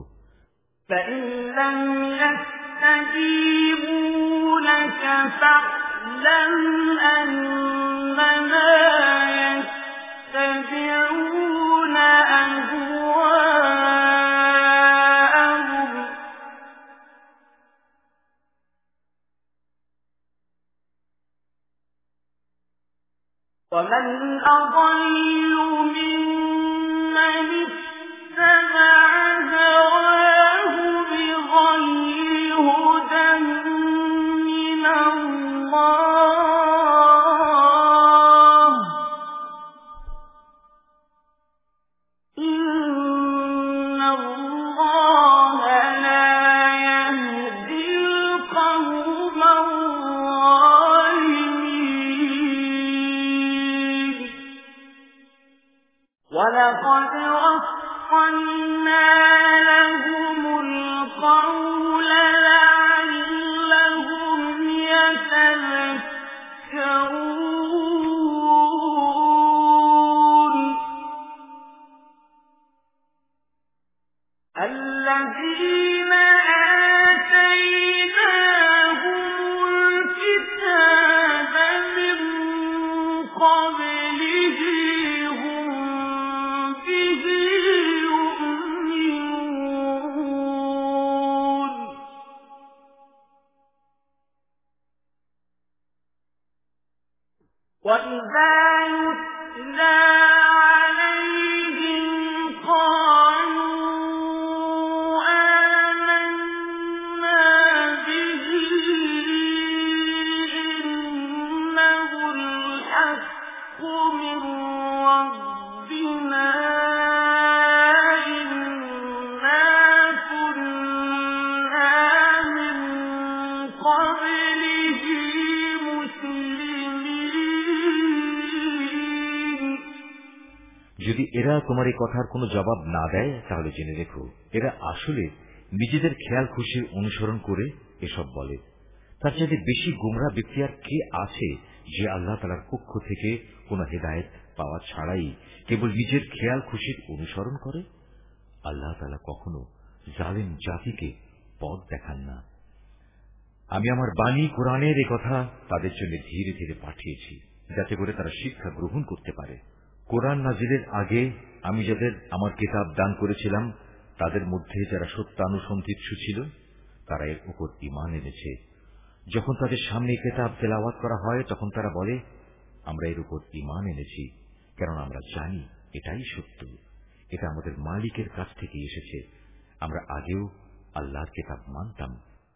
B: ومن أضل ممن اتبع هواه بغير هدى من الله إن الله لا يهدي القوم الظالمين. ولقد وصلنا لهم القول لعلهم يتذكرون. الذين آتيناهم الكتاب من قبله هم به يؤمنون. وإذا يتلى عليهم قالوا آمنا به إنه الحق من ربنا إنا كنا من قبله مسلمين.
A: যদি এরা তোমার এই কথার কোনো জবাব না দেয় তাহলে জেনে রেখো এরা আসলে নিজেদের খেয়াল খুশির অনুসরণ করে এসব বলে। তার চাইতে বেশি গুমরা ব্যক্তি আর কে আছে যে আল্লাহ তাআলার পক্ষ থেকে কোন হেদায়েত পাওয়া ছাড়াই কেবল নিজের খেয়াল খুশির অনুসরণ করে? আল্লাহ তাআলা কখনো জালিম জাতিকে পথ দেখান না। আমি আমার বাণী কোরআনের এই কথা তাদের জন্য ধীরে ধীরে পাঠিয়েছি যাতে করে তারা শিক্ষা গ্রহণ করতে পারে। কোরআন নাজিলের আগে আমি যাদের আমার কিতাব দান করেছিলাম তাদের মধ্যে যারা সত্যানুসন্ধিৎসু ছিল তারা এর উপর ঈমান এনেছে। যখন তাদের সামনে কিতাব তেলাওয়াত করা হয় তখন তারা বলে, আমরা এর উপর ঈমান এনেছি, কারণ আমরা জানি এটাই সত্য, এটা আমাদের মালিকের কাছ থেকে এসেছে, আমরা আগেও আল্লাহর কিতাব মানতাম।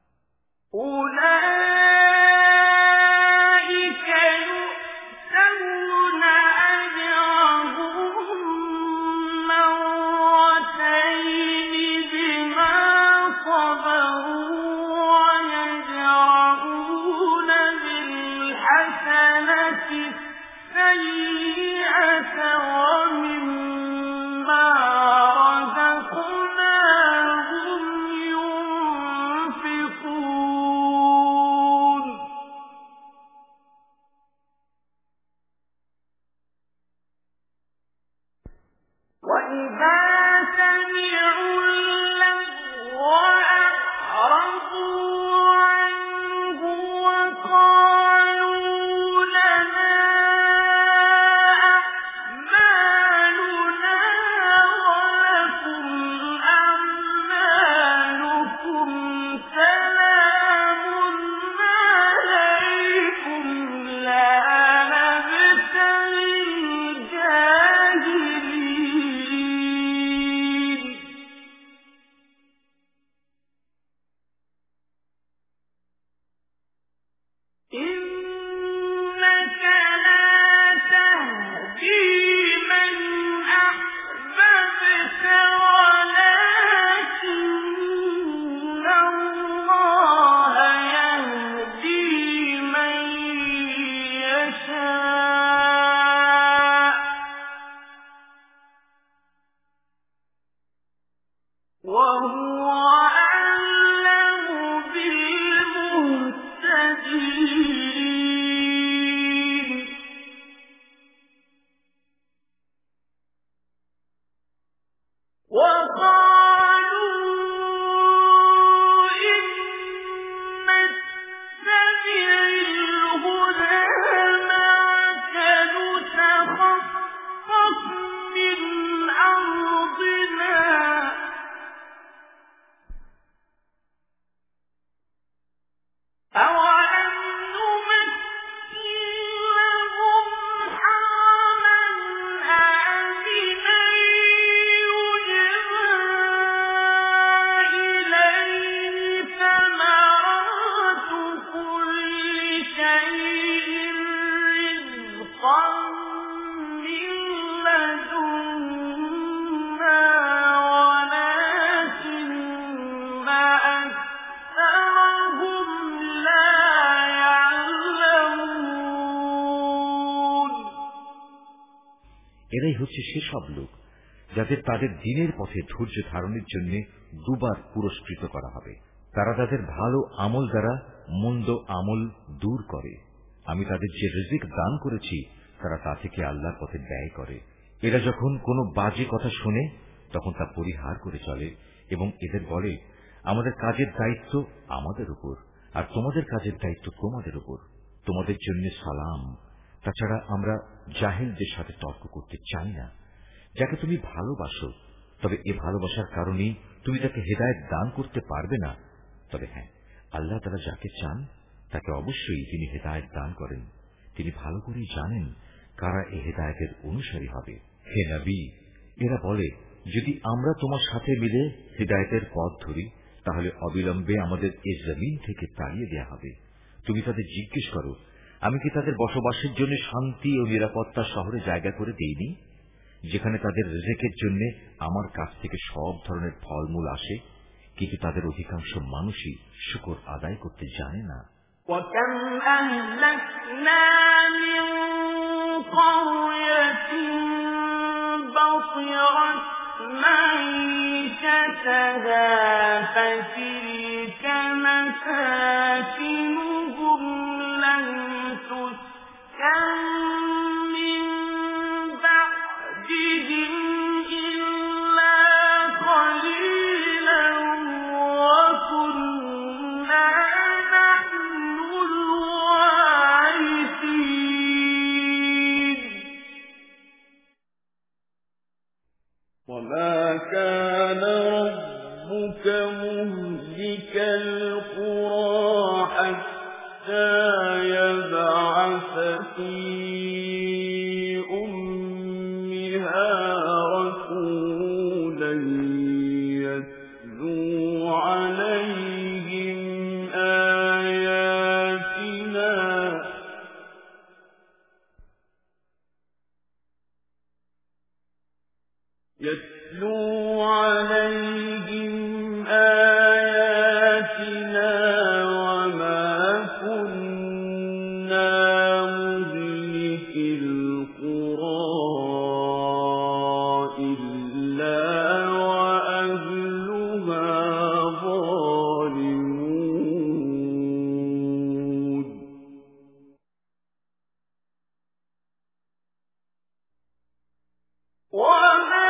A: এরাই হচ্ছে সেসব লোক যাদের তাদের দিনের পথে ধৈর্য ধারণের জন্য দুবার পুরস্কৃত করা হবে। তারা তাদের ভালো আমল দ্বারা মন্দ আমল দূর করে। আমি তাদের যে রিজিক দান করেছি তারা তা থেকে আল্লাহর পথে ব্যয় করে। এরা যখন কোনো বাজে কথা শোনে তখন তা পরিহার করে চলে এবং এদের বলে, আমাদের কাজের দায়িত্ব আমাদের উপর আর তোমাদের কাজের দায়িত্ব তোমাদের উপর, তোমাদের জন্য সালাম। তাছাড়া আমরা জাহেলদের সাথে তর্ক করতে চাই না। যাকে তুমি ভালোবাসো তবে এ ভালোবাসার কারণেই তুমি তাকে হেদায়েত দান করতে পারবে না। তবে হ্যাঁ, আল্লাহ তাআলা যাকে চান তাকে অবশ্যই তিনি হেদায়েত দান করেন। তিনি ভালো করেই জানেন কারা এ হেদায়েতের অনুসারী হবে। হে নবী, এরা বলে, যদি আমরা তোমার সাথে মিলে হেদায়েতের পথ ধরি তাহলে অবিলম্বে আমাদের এ জমিন থেকে তাড়িয়ে দেয়া হবে। তুমি তাদের জিজ্ঞেস করো, আমি কি তাদের বসবাসের জন্য শান্তি ও নিরাপত্তা শহরে জায়গা করে দেইনি, যেখানে তাদের রিজিকের জন্য আমার কাছ থেকে সব ধরনের ফলমূল আসে? কিন্তু তাদের অধিকাংশ মানুষই শুকর আদায় করতে জানে না।
B: وَكَمْ أَهْلَكْنَا مِنْ قَرْيَةٍ فتلك مساكنهم لم تسكن من بعدهم إلا قليلا وكنا نحن الوارثين وما كان ربك مهلك القرى حتى يبعث في أمها رسولا يتلو عليهم آياتنا يتلو عليهم آياتنا وما كنا مهلك القرى إلا وأهلها ظالمون وما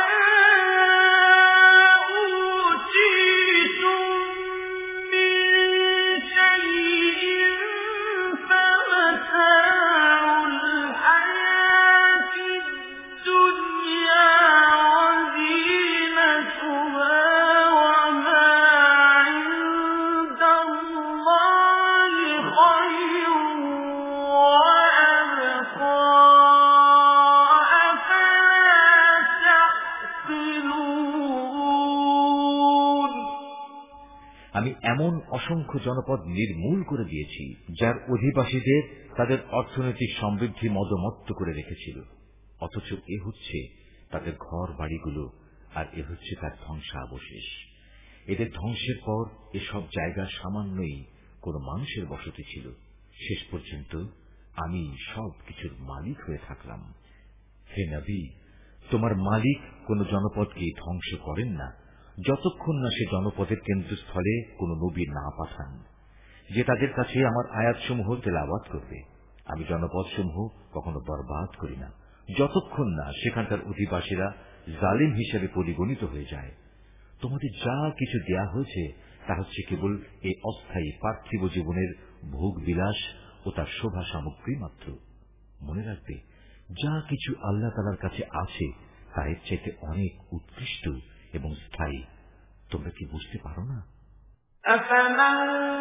A: আমি এমন অসংখ্য জনপদ নির্মূল করে দিয়েছি যার অধিবাসীদের তাদের অর্থনৈতিক সমৃদ্ধি মদমত্ত করে রেখেছিল, অথচ এ হচ্ছে তাদের ঘর বাড়িগুলো আর এ হচ্ছে তার ধ্বংসাবশেষ। এদের ধ্বংসের পর এসব জায়গা সামান্যই কোন মানুষের বসতি ছিল। শেষ পর্যন্ত আমি সব কিছুর মালিক হয়ে থাকলাম। হে নবী, তোমার মালিক কোন জনপদকে ধ্বংস করেন না যতক্ষণ না সে জনপদের কেন্দ্রস্থলে কোন নবী না পাঠান যে তাদের কাছে আমার আয়াতসমূহ তেলাওয়াত করবে। আমি জনপদসমূহ কখনো বরবাদ করি না যতক্ষণ না সেখানকার অধিবাসীরা জালিম হিসেবে পরিগণিত হয়ে যায়। তোমাদের যা কিছু দেয়া হয়েছে তা হচ্ছে কেবল এই অস্থায়ী পার্থিব জীবনের ভোগ বিলাস ও তার শোভা সামগ্রী মাত্র। মনে রাখবে, যা কিছু আল্লাহ তাআলার কাছে আছে তা এর চাইতে অনেক উৎকৃষ্ট এবং স্থায়ী। তোমরা কি বুঝতে পারো না?
B: أفمن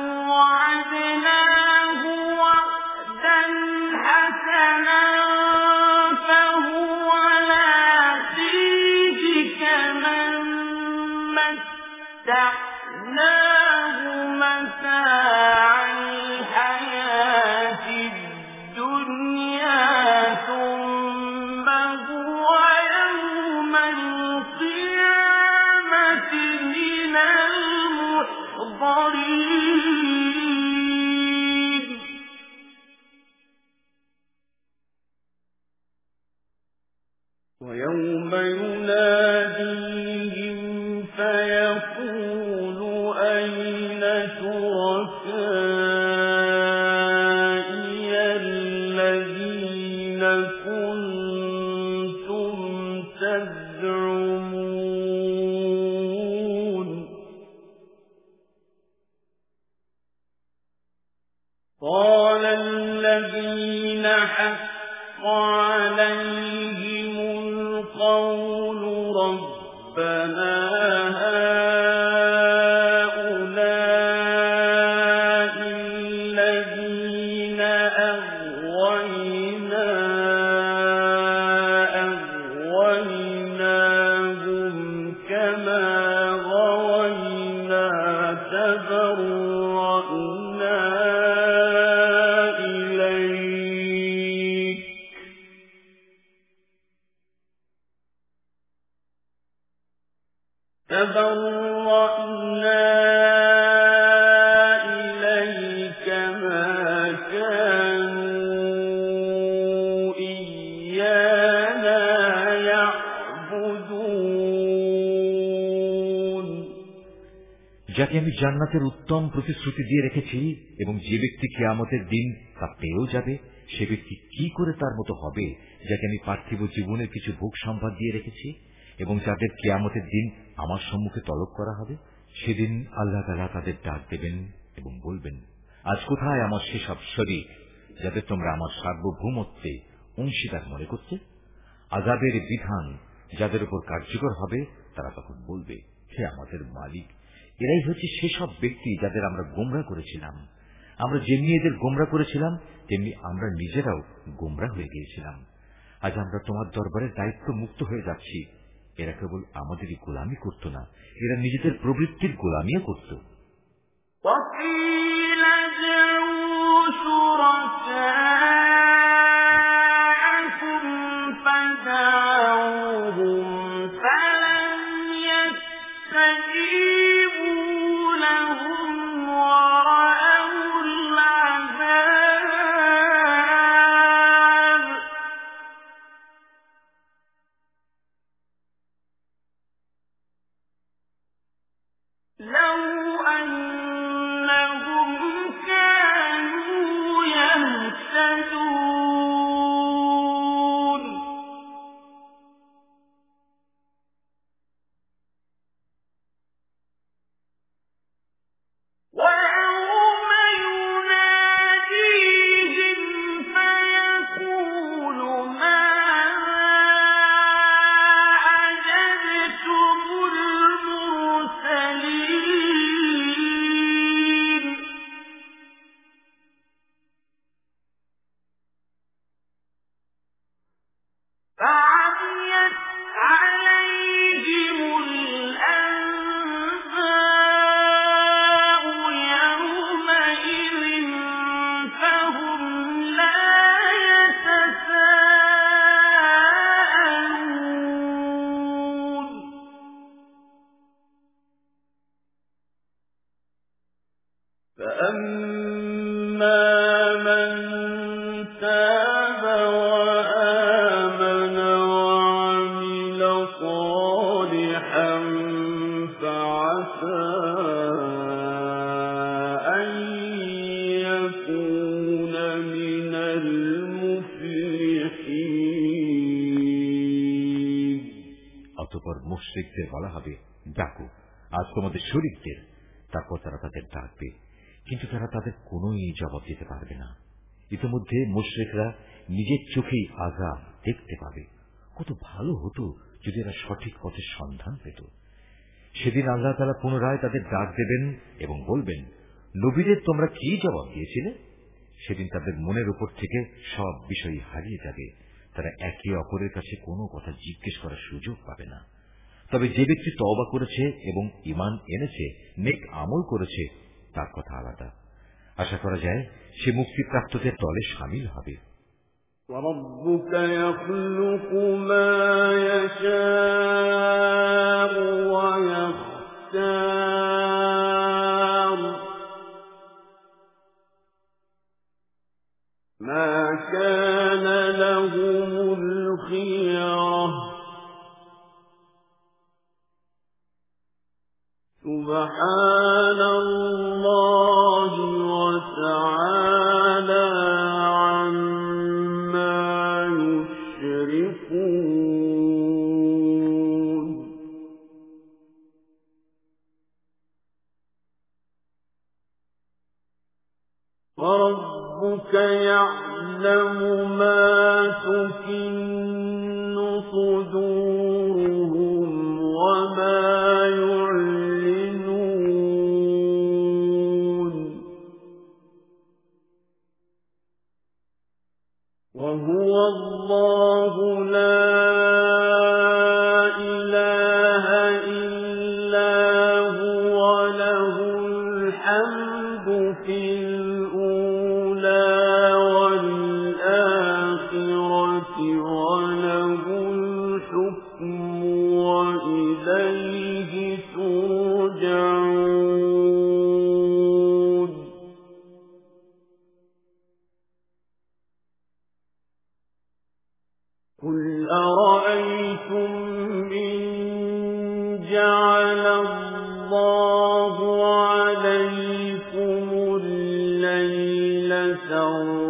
B: وعدناه وعدا حسنا فهو لاقيه كمن متعناه متاع الحياة الدنيا ثم هو يوم القيامة من المحضرين ويوم يناديهم فيقول أين شركائي الذين كنتم تزعمون قال الذين حق عليهم القول ربنا هؤلاء الذين أغوينا أغويناهم كما غوينا تبرأنا إليك تبرأنا إليك ما كانوا إيانا يعبدون
A: যাকে আমি জান্নাতের উত্তম প্রতিশ্রুতি দিয়ে রেখেছি, এবং যে ব্যক্তি কিয়ামতের দিন তা পেয়েও যাবে, সে ব্যক্তি কি করে তার মতো হবে যাকে আমি পার্থিব জীবনের কিছু ভোগ সম্পদ দিয়ে রেখেছি এবং যাদের কিয়ামতের দিন আমার সম্মুখে তলব করা হবে? সেদিন আল্লাহ তাআলা তাদের ডাক দেবেন এবং বলবেন, আজ কোথায় আমার সেসব শরীক যাদের তোমরা আমার সার্বভৌমত্বে অংশীদার মনে করতে? আযাবের বিধান যাদের উপর কার্যকর হবে তারা তখন বলবে, হে আমাদের মালিক, এরাই হচ্ছে সেসব ব্যক্তি যাদের আমরা গোমরা করেছিলাম। আমরা যেমনি এদের গোমরা করেছিলাম তেমনি আমরা নিজেরাও গোমরা হয়ে গিয়েছিলাম। আজ আমরা তোমার দরবারে দায়িত্ব মুক্ত হয়ে যাচ্ছি। এরা কেবল আমাদেরই গোলামি করত না, এরা নিজেদের প্রবৃত্তির গোলামিও করত। মুশরিকদের বলা হবে, ডাকো আজ তোমাদের শরীকদের। তারপর তারা তাদের ডাকবে, কিন্তু তারা তাদের কোনই জবাব দিতে পারবে না। ইতিমধ্যে মুশরিকরা নিজের চোখেই আযাব দেখতে পাবে। কত ভালো হতো যদি এরা সঠিক পথের সন্ধান পেত। সেদিন আল্লাহ তাআলা পুনরায় তাদের ডাক দেবেন এবং বলবেন, নবীদের তোমরা কি জবাব দিয়েছিলে? সেদিন তাদের মনের উপর থেকে সব বিষয় হারিয়ে যাবে। তারা একে অপরের কাছে কোনো কথা জিজ্ঞেস করার সুযোগ পাবে না। তবে যে ব্যক্তি তওবা করেছে এবং ঈমান এনেছে, নেক আমল করেছে, তার কথা আলাদা। আশা করা যায় সে মুক্তিপ্রাপ্তদের দলে শামিল হবে।
B: وَرَبُّكَ يَخْلُقُ مَا يَشَاءُ وَيَخْتَارُ مَا كَانَ لَهُمُ الْخِيَرَةُ سُبْحَانَ اللَّهِ وَتَعَالَى عَمَّا يُشْرِكُونَ وَرَبُّكَ يَعْلَمُ مَا تُكِنُّ صُدُورُهُمْ وَمَا يُعْلِنُونَ وَهُوَ اللَّهُ لَا إِلَٰهَ إِلَّا هُوَ لَهُ الْحَمْدُ فِي الْأُولَىٰ وَالْآخِرَةِ وَلَهُ الْحُكْمُ وَإِلَيْهِ تُرْجَعُونَ قُلْ أَرَأَيْتُمْ إِن جَعَلَ اللَّهُ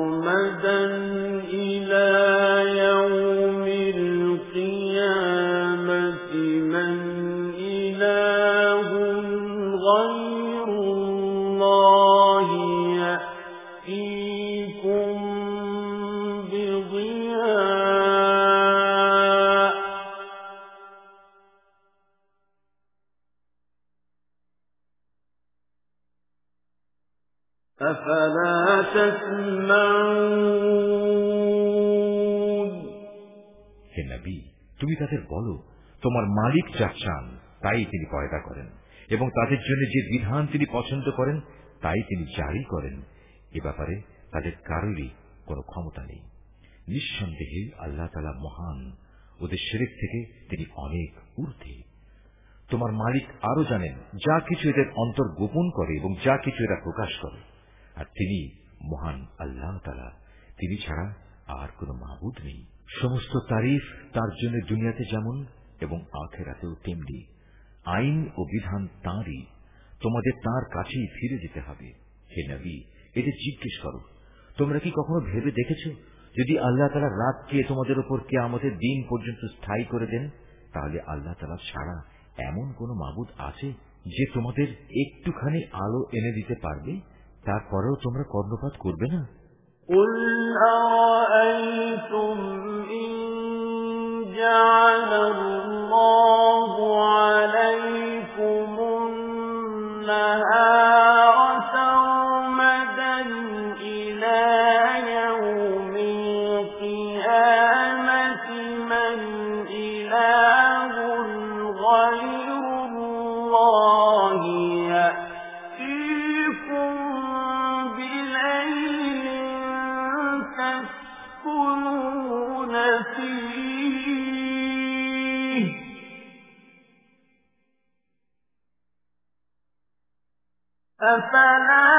B: سرمدا إلى يوم القيامة من إله غير الله يأتيكم بضياء أفلا تسمعون
A: হে নবী, তুমি তাদের বলো, তোমার মালিক যা চান তাই তিনি পয়দা করেন এবং তাদের জন্য যে বিধান তিনি পছন্দ করেন তাই তিনি জারি করেন। এ ব্যাপারে তাদের কারোরই কোনো ক্ষমতা নেই। নিঃসন্দেহে আল্লাহ তাআলা মহান, ওদের শিরক থেকে তিনি অনেক ঊর্ধ্বে। তোমার মালিক আরো জানেন যা কিছু এদের অন্তর গোপন করে এবং যা কিছু এরা প্রকাশ করে, আর তিনি মহান আল্লাহ তাআলা, তিনি ছাড়া আর কোনো মাবুদ নেই। সমস্ত তারিফ তার জন্য দুনিয়াতে যেমন এবং আখিরাতেও তেমনি। আইন ও বিধান তাঁরই, তোমাদের তাঁর কাছেই ফিরে যেতে হবে। হে নবী, এদের জিজ্ঞেস করো, তোমরা কি কখনো ভেবে দেখেছ যদি আল্লাহ তাআলা রাতকে তোমাদের উপর কিয়ামতের দিন পর্যন্ত স্থায়ী করে দেন, তাহলে আল্লাহ তাআলা ছাড়া এমন কোন মাবুদ আছে যে তোমাদের একটুখানি আলো এনে দিতে পারবে? তারপরেও তোমরা কর্ণপাত করবে না?
B: قُلْ أَرَأَيْتُمْ إِنْ جَعَلَ اللَّهُ عَلَيْكُمُ النَّهَارَ سَرْمَدًا إِلَى يَوْمِ الْقِيَامَةِ مَنْ إِلَٰهٌ غَيْرُ اللَّهِ يَأْتِيكُمْ بِلَيْلٍ تَسْكُنُونَ فِيهِ أَفَلَا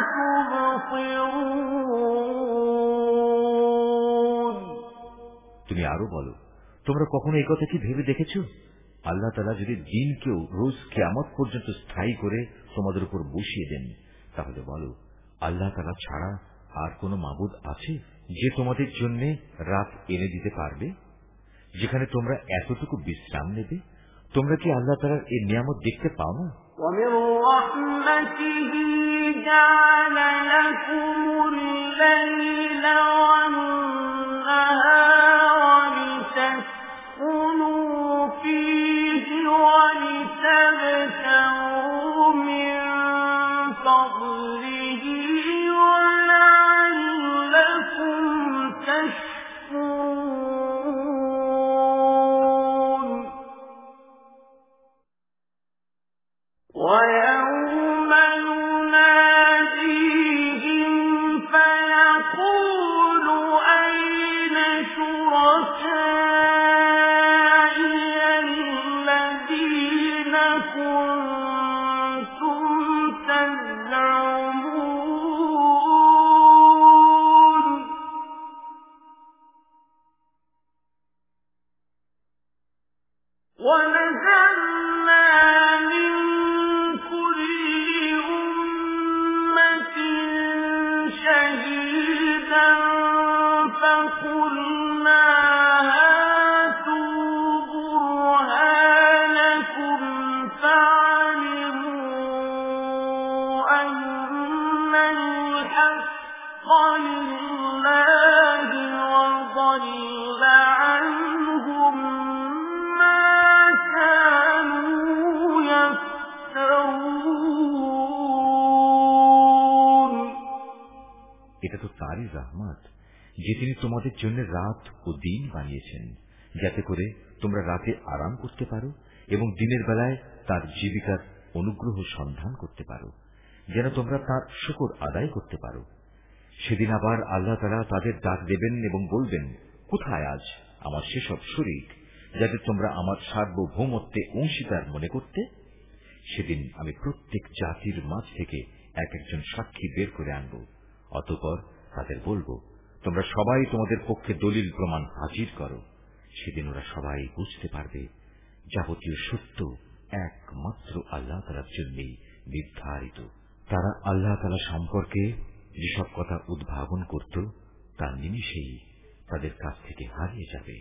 B: تُبْصِرُونَ
A: তুমি আরো বলো, তোমরা কখনো এই কথা কি ভেবে দেখেছ আল্লাহ তাআলা যদি দিনকেও রোজ কিয়ামত পর্যন্ত স্থায়ী করে তোমাদের উপর বসিয়ে দেন, তাহলে বলো আল্লাহ তাআলা ছাড়া আর কোনো মাবুদ আছে যে তোমাদের জন্য রাত এনে দিতে পারবে, যেখানে তোমরা এতটুকু বিশ্রাম নেবে? তোমরা কি আল্লাহ তাআলার এই নিয়ামত দেখতে পাও না?
B: وَمِنْ رَحْمَتِهِ جَعَلَ لَكُمُ اللَّيْلَ وَالنَّهَارَ لِتَسْكُنُوا فِيهِ وَلِتَبْتَغُوا مِنْ فَضْلِهِ وَلَعَلَّكُمْ تَشْكُرُونَ وَيَوْمَ يُنَادِيهِمْ فَيَقُولُ أَيْنَ شُرَكَائِيَ الَّذِينَ كُنتُمْ تَزْعُمُونَ وَنَزَعْنَا مِن كُلِّ أُمَّةٍ شَهِيدًا فَقُلْنَا هَاتُوا بُرْهَانَكُمْ فَعَلِمُوا أَنَّ الْحَقَّ لِلَّهِ وَضَلَّ عَنْهُم مَّا كَانُوا يَفْتَرُونَ
A: এটা তো তারই রহমত যে তিনি তোমাদের জন্য রাত ও দিন বানিয়েছেন, যাতে করে তোমরা রাতে আরাম করতে পারো এবং দিনের বেলায় তার জীবিকার অনুগ্রহ সন্ধান করতে পারো, যেন তোমরা তার শুকর আদায় করতে পারো। সেদিন আবার আল্লাহ তাআলা তাদের ডাক দেবেন এবং বলবেন, কোথায় আজ আমার সেসব শরীক যাদের তোমরা আমার সার্বভৌমত্বে অংশীদার মনে করতে? সেদিন আমি প্রত্যেক জাতির মাঝ থেকে এক একজন সাক্ষী বের করে আনব। অতঃপর তাদের বলবো, তোমরা সবাই তোমাদের পক্ষে দলিল প্রমাণ হাজির করো। সেদিন ওরা সবাই বুঝতে পারবে যাবতীয় সত্য একমাত্র আল্লাহ তাআলার জন্যই নির্ধারিত। তারা আল্লাহ তাআলা সম্পর্কে যেসব কথা উদ্ভাবন করত তার নিমিষেই তাদের কাছ থেকে হারিয়ে যাবে।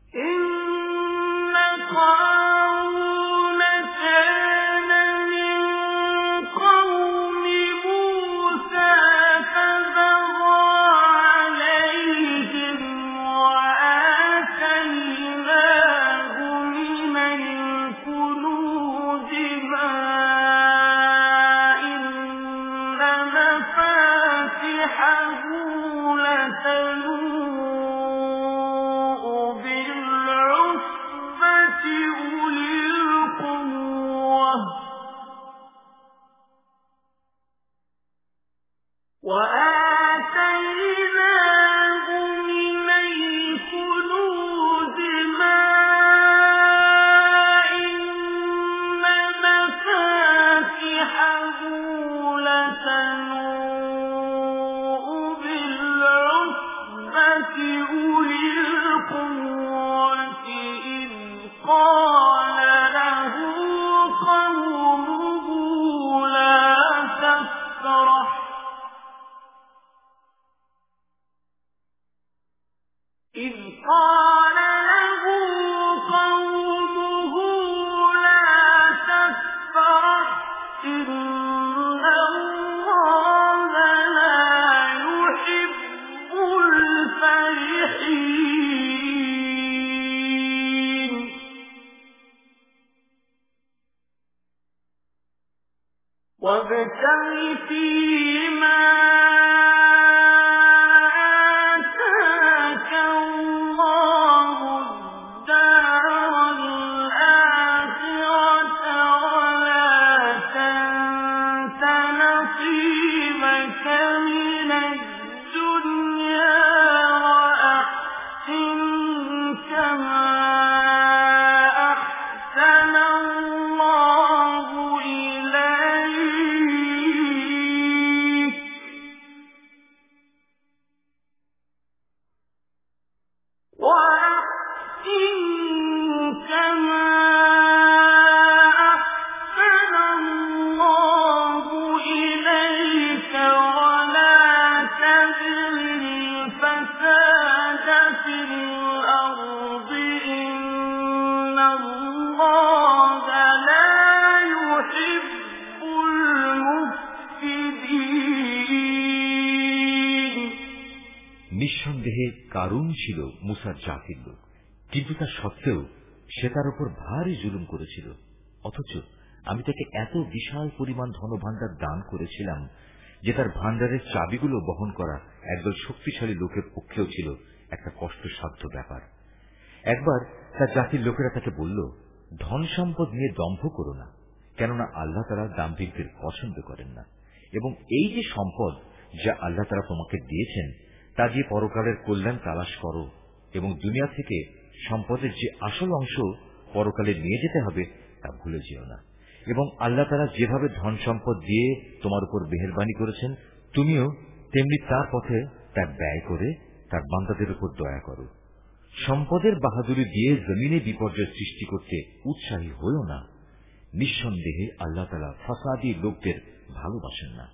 A: নিঃসন্দেহে কারুন ছিল মুসার জাতির লোক, কিন্তু তা সত্ত্বেও সে তার উপর ভারী জুলুম করেছিল। অথচ আমি তাকে এত বিশাল পরিমাণ ধনভাণ্ডার দান করেছিলাম যে তার ভাণ্ডারের চাবিগুলো বহন করা একদল শক্তিশালী লোকের পক্ষেও ছিল একটা কষ্টসাধ্য ব্যাপার। একবার তার জাতির লোকেরা তাকে বলল, ধন সম্পদ নিয়ে দম্ভ করো না, কেননা আল্লাহ তাআলা দাম্ভিকদের পছন্দ করেন না, এবং এই যে সম্পদ যা আল্লাহ তাআলা তোমাকে দিয়েছেন তা দিয়ে পরকালের কল্যাণ তালাশ করো, এবং দুনিয়া থেকে সম্পদের যে আসল অংশ পরকালে নিয়ে যেতে হবে তা ভুলে যেও না। এবং আল্লাহ তাআলা যেভাবে ধন সম্পদ দিয়ে তোমার উপর মেহেরবানি করেছেন, তুমিও তেমনি তার পথে তা ব্যয় করে তার বান্দাদের উপর দয়া করো। সম্পদের বাহাদুরি দিয়ে জমিনে বিপর্যয় সৃষ্টি করতে উৎসাহী হইও না। নিঃসন্দেহে আল্লাহ তাআলা ফাসাদী লোকদের ভালোবাসেন না।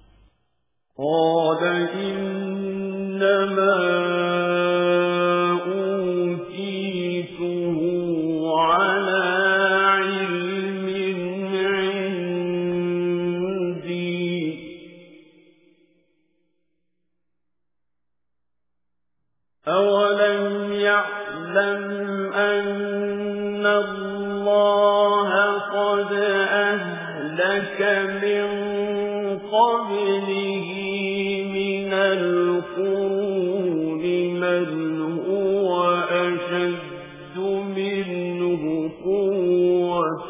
B: قال إنما أوتيته على علم عندي أولم يعلم أن الله قد أهلك من قبله من القرون من هو أشد منه قوة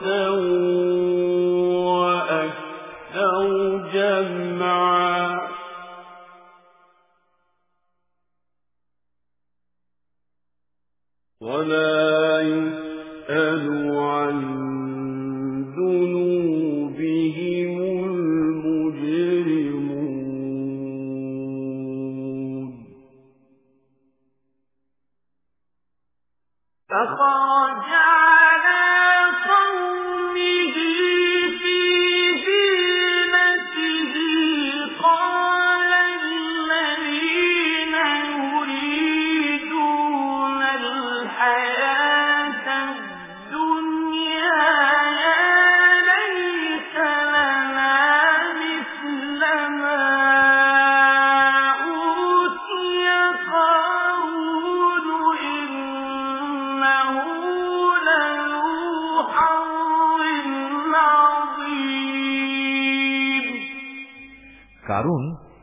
B: وأكثر جمعا ولا يسأل عن ذنوبهم المجرمون فخرج على قومه في زينته قال الذين يريدون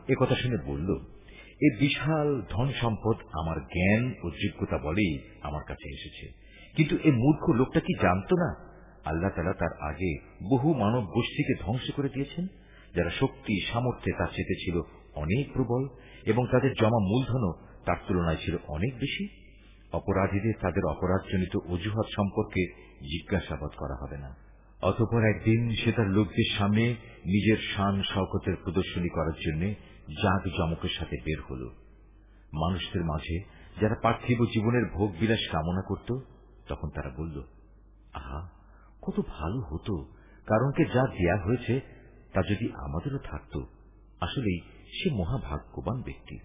A: একথা শুনে বলল, এই বিশাল ধন সম্পদ আমার জ্ঞান ও যোগ্যতা বলেই আমার কাছে এসেছে। কিন্তু এই মূর্খ লোকটা কি জানতো না আল্লাহ তাআলা তার আগে বহু মানব গোষ্ঠীকে ধ্বংস করে দিয়েছেন, যারা শক্তি সামর্থ্যে তার চেয়ে ছিল অনেক প্রবল এবং তাদের জমা মূলধনও তার তুলনায় ছিল অনেক বেশি। অপরাধীদের তাদের অপরাধজনিত অজুহাত সম্পর্কে জিজ্ঞাসাবাদ করা হবে না। অতঃপর একদিন সে তার লোকদের সামনে নিজের শান শওকতের প্রদর্শনী করার জন্য জাঁক জমকের সাথে বের হল। মানুষদের মাঝে যারা পার্থিব জীবনের ভোগ বিলাস কামনা করত, তখন তারা বলল, আহা, কত ভালো হতো কারণকে যা দেয়া হয়েছে তা যদি আমাদেরও থাকত। আসলেই সে মহাভাগ্যবান ব্যক্তি।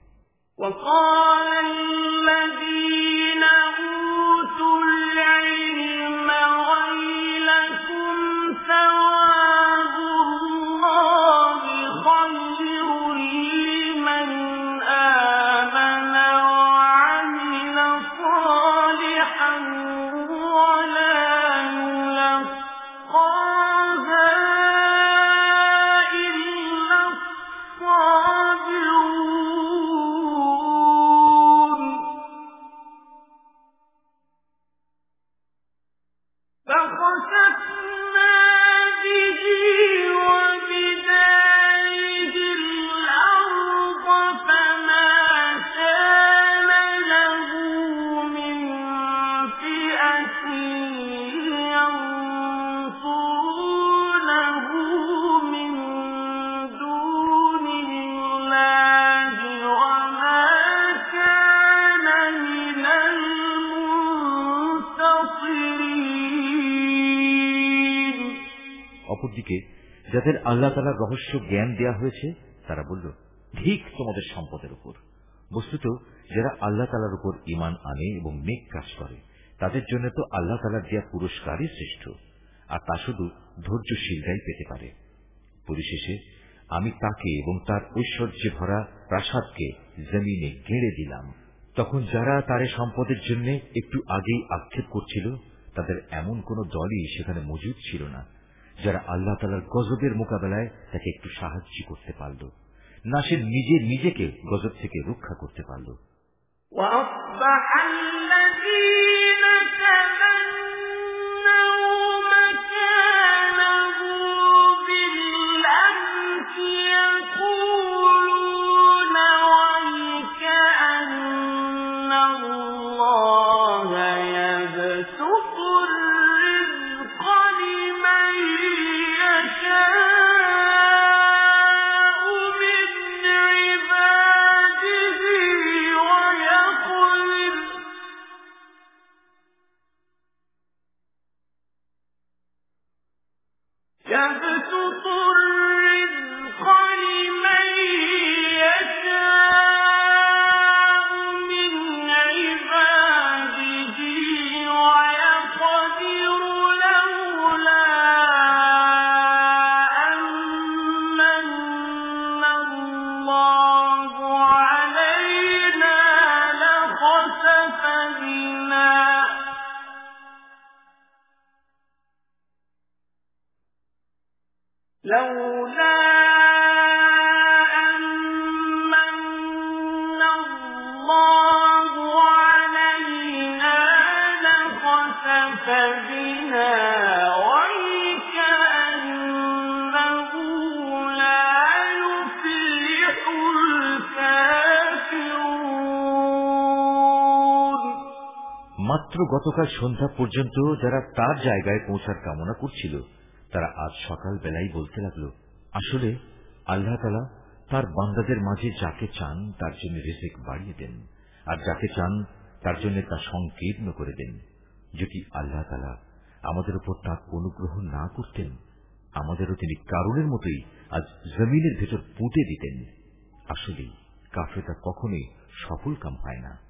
A: অপরদিকে যাদের আল্লাহ তাআলার রহস্য জ্ঞান দেয়া হয়েছে তারা বলল, ঠিক তোমাদের সম্পদের উপর। বস্তুত যারা আল্লাহ তাআলার উপর ঈমান আনে এবং নেক কাজ করে তাদের জন্য তো আল্লাহ তাআলার দেয়া পুরস্কারই শ্রেষ্ঠ, আর তা শুধু ধৈর্যশীলরাই পেতে পারে। পরিশেষে আমি তাকে এবং তার ঐশ্বর্যে ভরা প্রাসাদকে জমিনে গেড়ে দিলাম। তখন যারা তার সম্পদের জন্য একটু আগেই আক্ষেপ করছিল, তাদের এমন কোন দলই সেখানে মজুদ ছিল না যারা আল্লাহ তাআলার গজবের মোকাবেলায় তাকে একটু সাহায্য করতে পারল, না সে নিজে নিজেকে গজব থেকে রক্ষা করতে পারল। মাত্র গতকাল সন্ধ্যা পর্যন্ত যারা তার জায়গায় পৌঁছার কামনা করছিল, তারা আজ সকাল বেলায় বলতে লাগল, আসলে আল্লাহ তাআলা তার বান্দাদের মাঝে যাকে চান তার জন্য রিজিক বাড়িয়ে দেন, আর যাকে চান তার জন্য তা সংকীর্ণ করে দেন। যদি আল্লাহ তাআলা আমাদের উপর তার অনুগ্রহ না করতেন, আমাদেরও তিনি কারণের মতোই আজ জমিনের ভেতর পুঁতে দিতেন। আসলে কাফেররা কখনোই সফল কাম হয় না।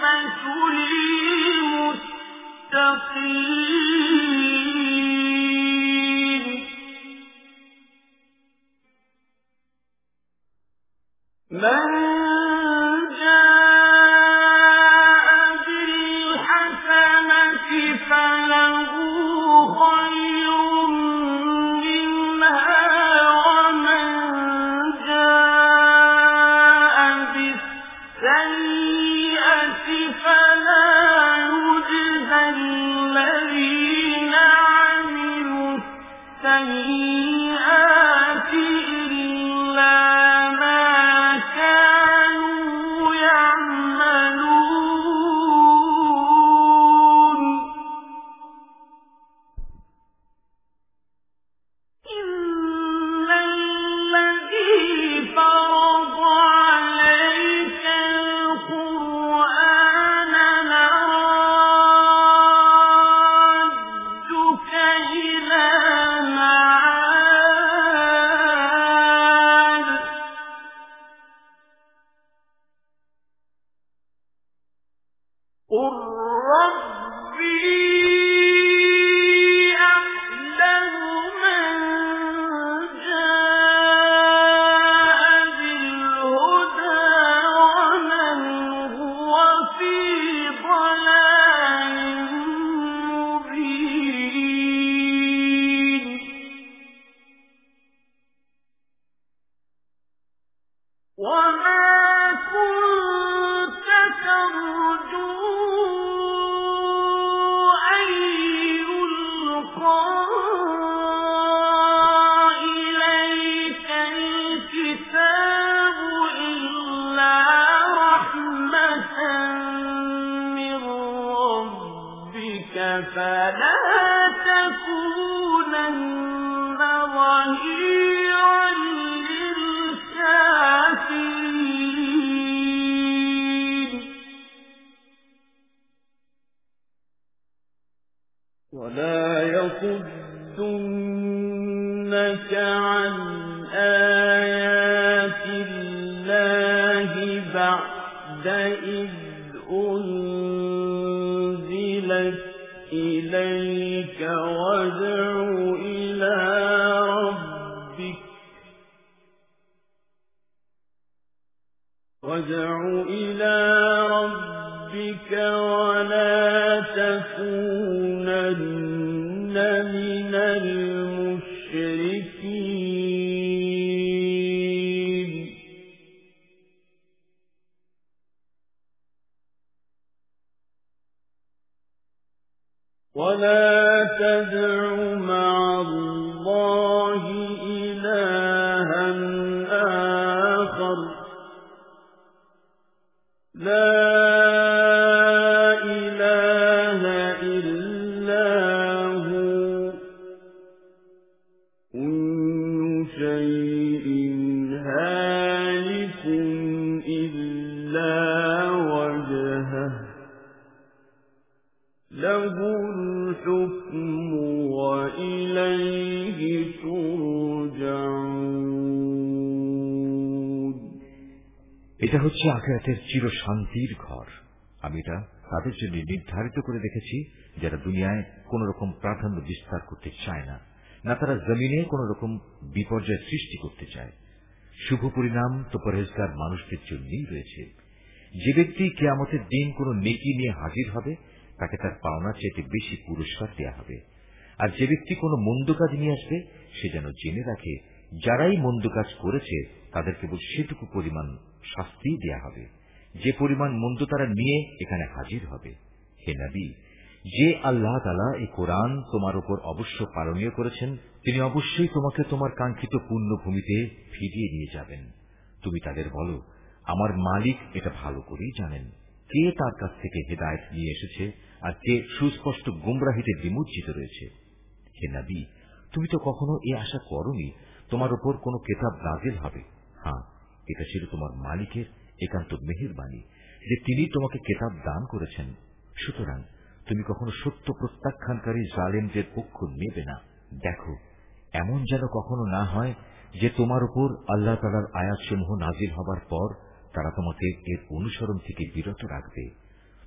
A: এটা হচ্ছে আখিরাতের চির শান্তির ঘর। আমি এটা তাদের জন্য নির্ধারিত করে রেখেছি যারা দুনিয়ায় কোন রকম প্রাধান্য বিস্তার করতে চায় না, না তারা জমিনে কোন রকম বিপর্যয় সৃষ্টি করতে চায়। শুভ পরিণাম তো পরহেজগার মানুষদের জন্যই রয়েছে। যে ব্যক্তি কিয়ামতের দিন কোন নেকি নিয়ে হাজির হবে তাকে তার পাওনা চেয়ে বেশি পুরস্কার দেয়া হবে। আর যে ব্যক্তি কোন মন্দ কাজ নিয়ে আসবে সে যেন জেনে রাখে যারাই মন্দ কাজ করেছে তাদের কেবল সেটুকু পরিমাণ শাস্তি দেয়া হবে যে পরিমাণ মন্দ তারা নিয়ে এখানে হাজির হবে। হে নবী, যে আল্লাহ তাআলা এই কোরআন তোমার উপর অবশ্য পালনীয় করেছেন তিনি অবশ্যই তোমাকে তোমার কাঙ্ক্ষিত পুণ্যভূমিতে ফিরিয়ে নিয়ে যাবেন। তুমি তাদের বলো, আমার মালিক এটা ভালো করেই জানেন কে তার কাছ থেকে হেদায়েত নিয়ে এসেছে আর কে সুস্পষ্ট গুমরাহিতে বিমুজ্জিত রয়েছে। হে নবী, তুমি তো কখনো এ আশা করোনি তোমার উপর কোন কিতাব নাযিল হবে। হ্যাঁ, এটা ছিল তোমার মালিকের একান্ত মেহেরবানি যে তিনি তোমাকে কিতাব দান করেছেন। সুতরাং তুমি কখনো সত্য প্রত্যাখ্যানকারী জালেমদের পক্ষ নেবে না। দেখো, এমন যেন কখনো না হয় যে তোমার উপর আল্লাহ তাআলার আয়াতসমূহ নাযিল হবার পর তারা তোমাকে এর অনুসরণ থেকে বিরত রাখবে।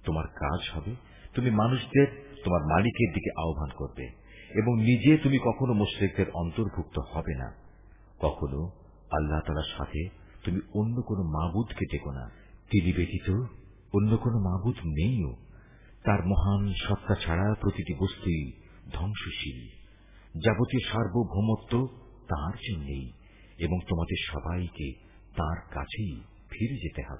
A: তোমার কাজ হবে তুমি মানুষদের তোমার মালিকের দিকে আহ্বান করবে এবং নিজে তুমি কখনো মুশরিকদের অন্তর্ভুক্ত হবে না। কখনো আল্লাহ তাআলার সাথে তুমি অন্য কোনো মাবুদকে ডেকো না। তিনি ব্যতীত অন্য কোনো মাবুদ নেইও। তার মহান সত্তা ছাড়া প্রতিটি বস্তুই ধ্বংসশীল। যাবতীয় সার্বভৌমত্ব তাঁর জন্যই এবং তোমাদের সবাইকে তাঁর কাছেই ফিরে যেতে হবে।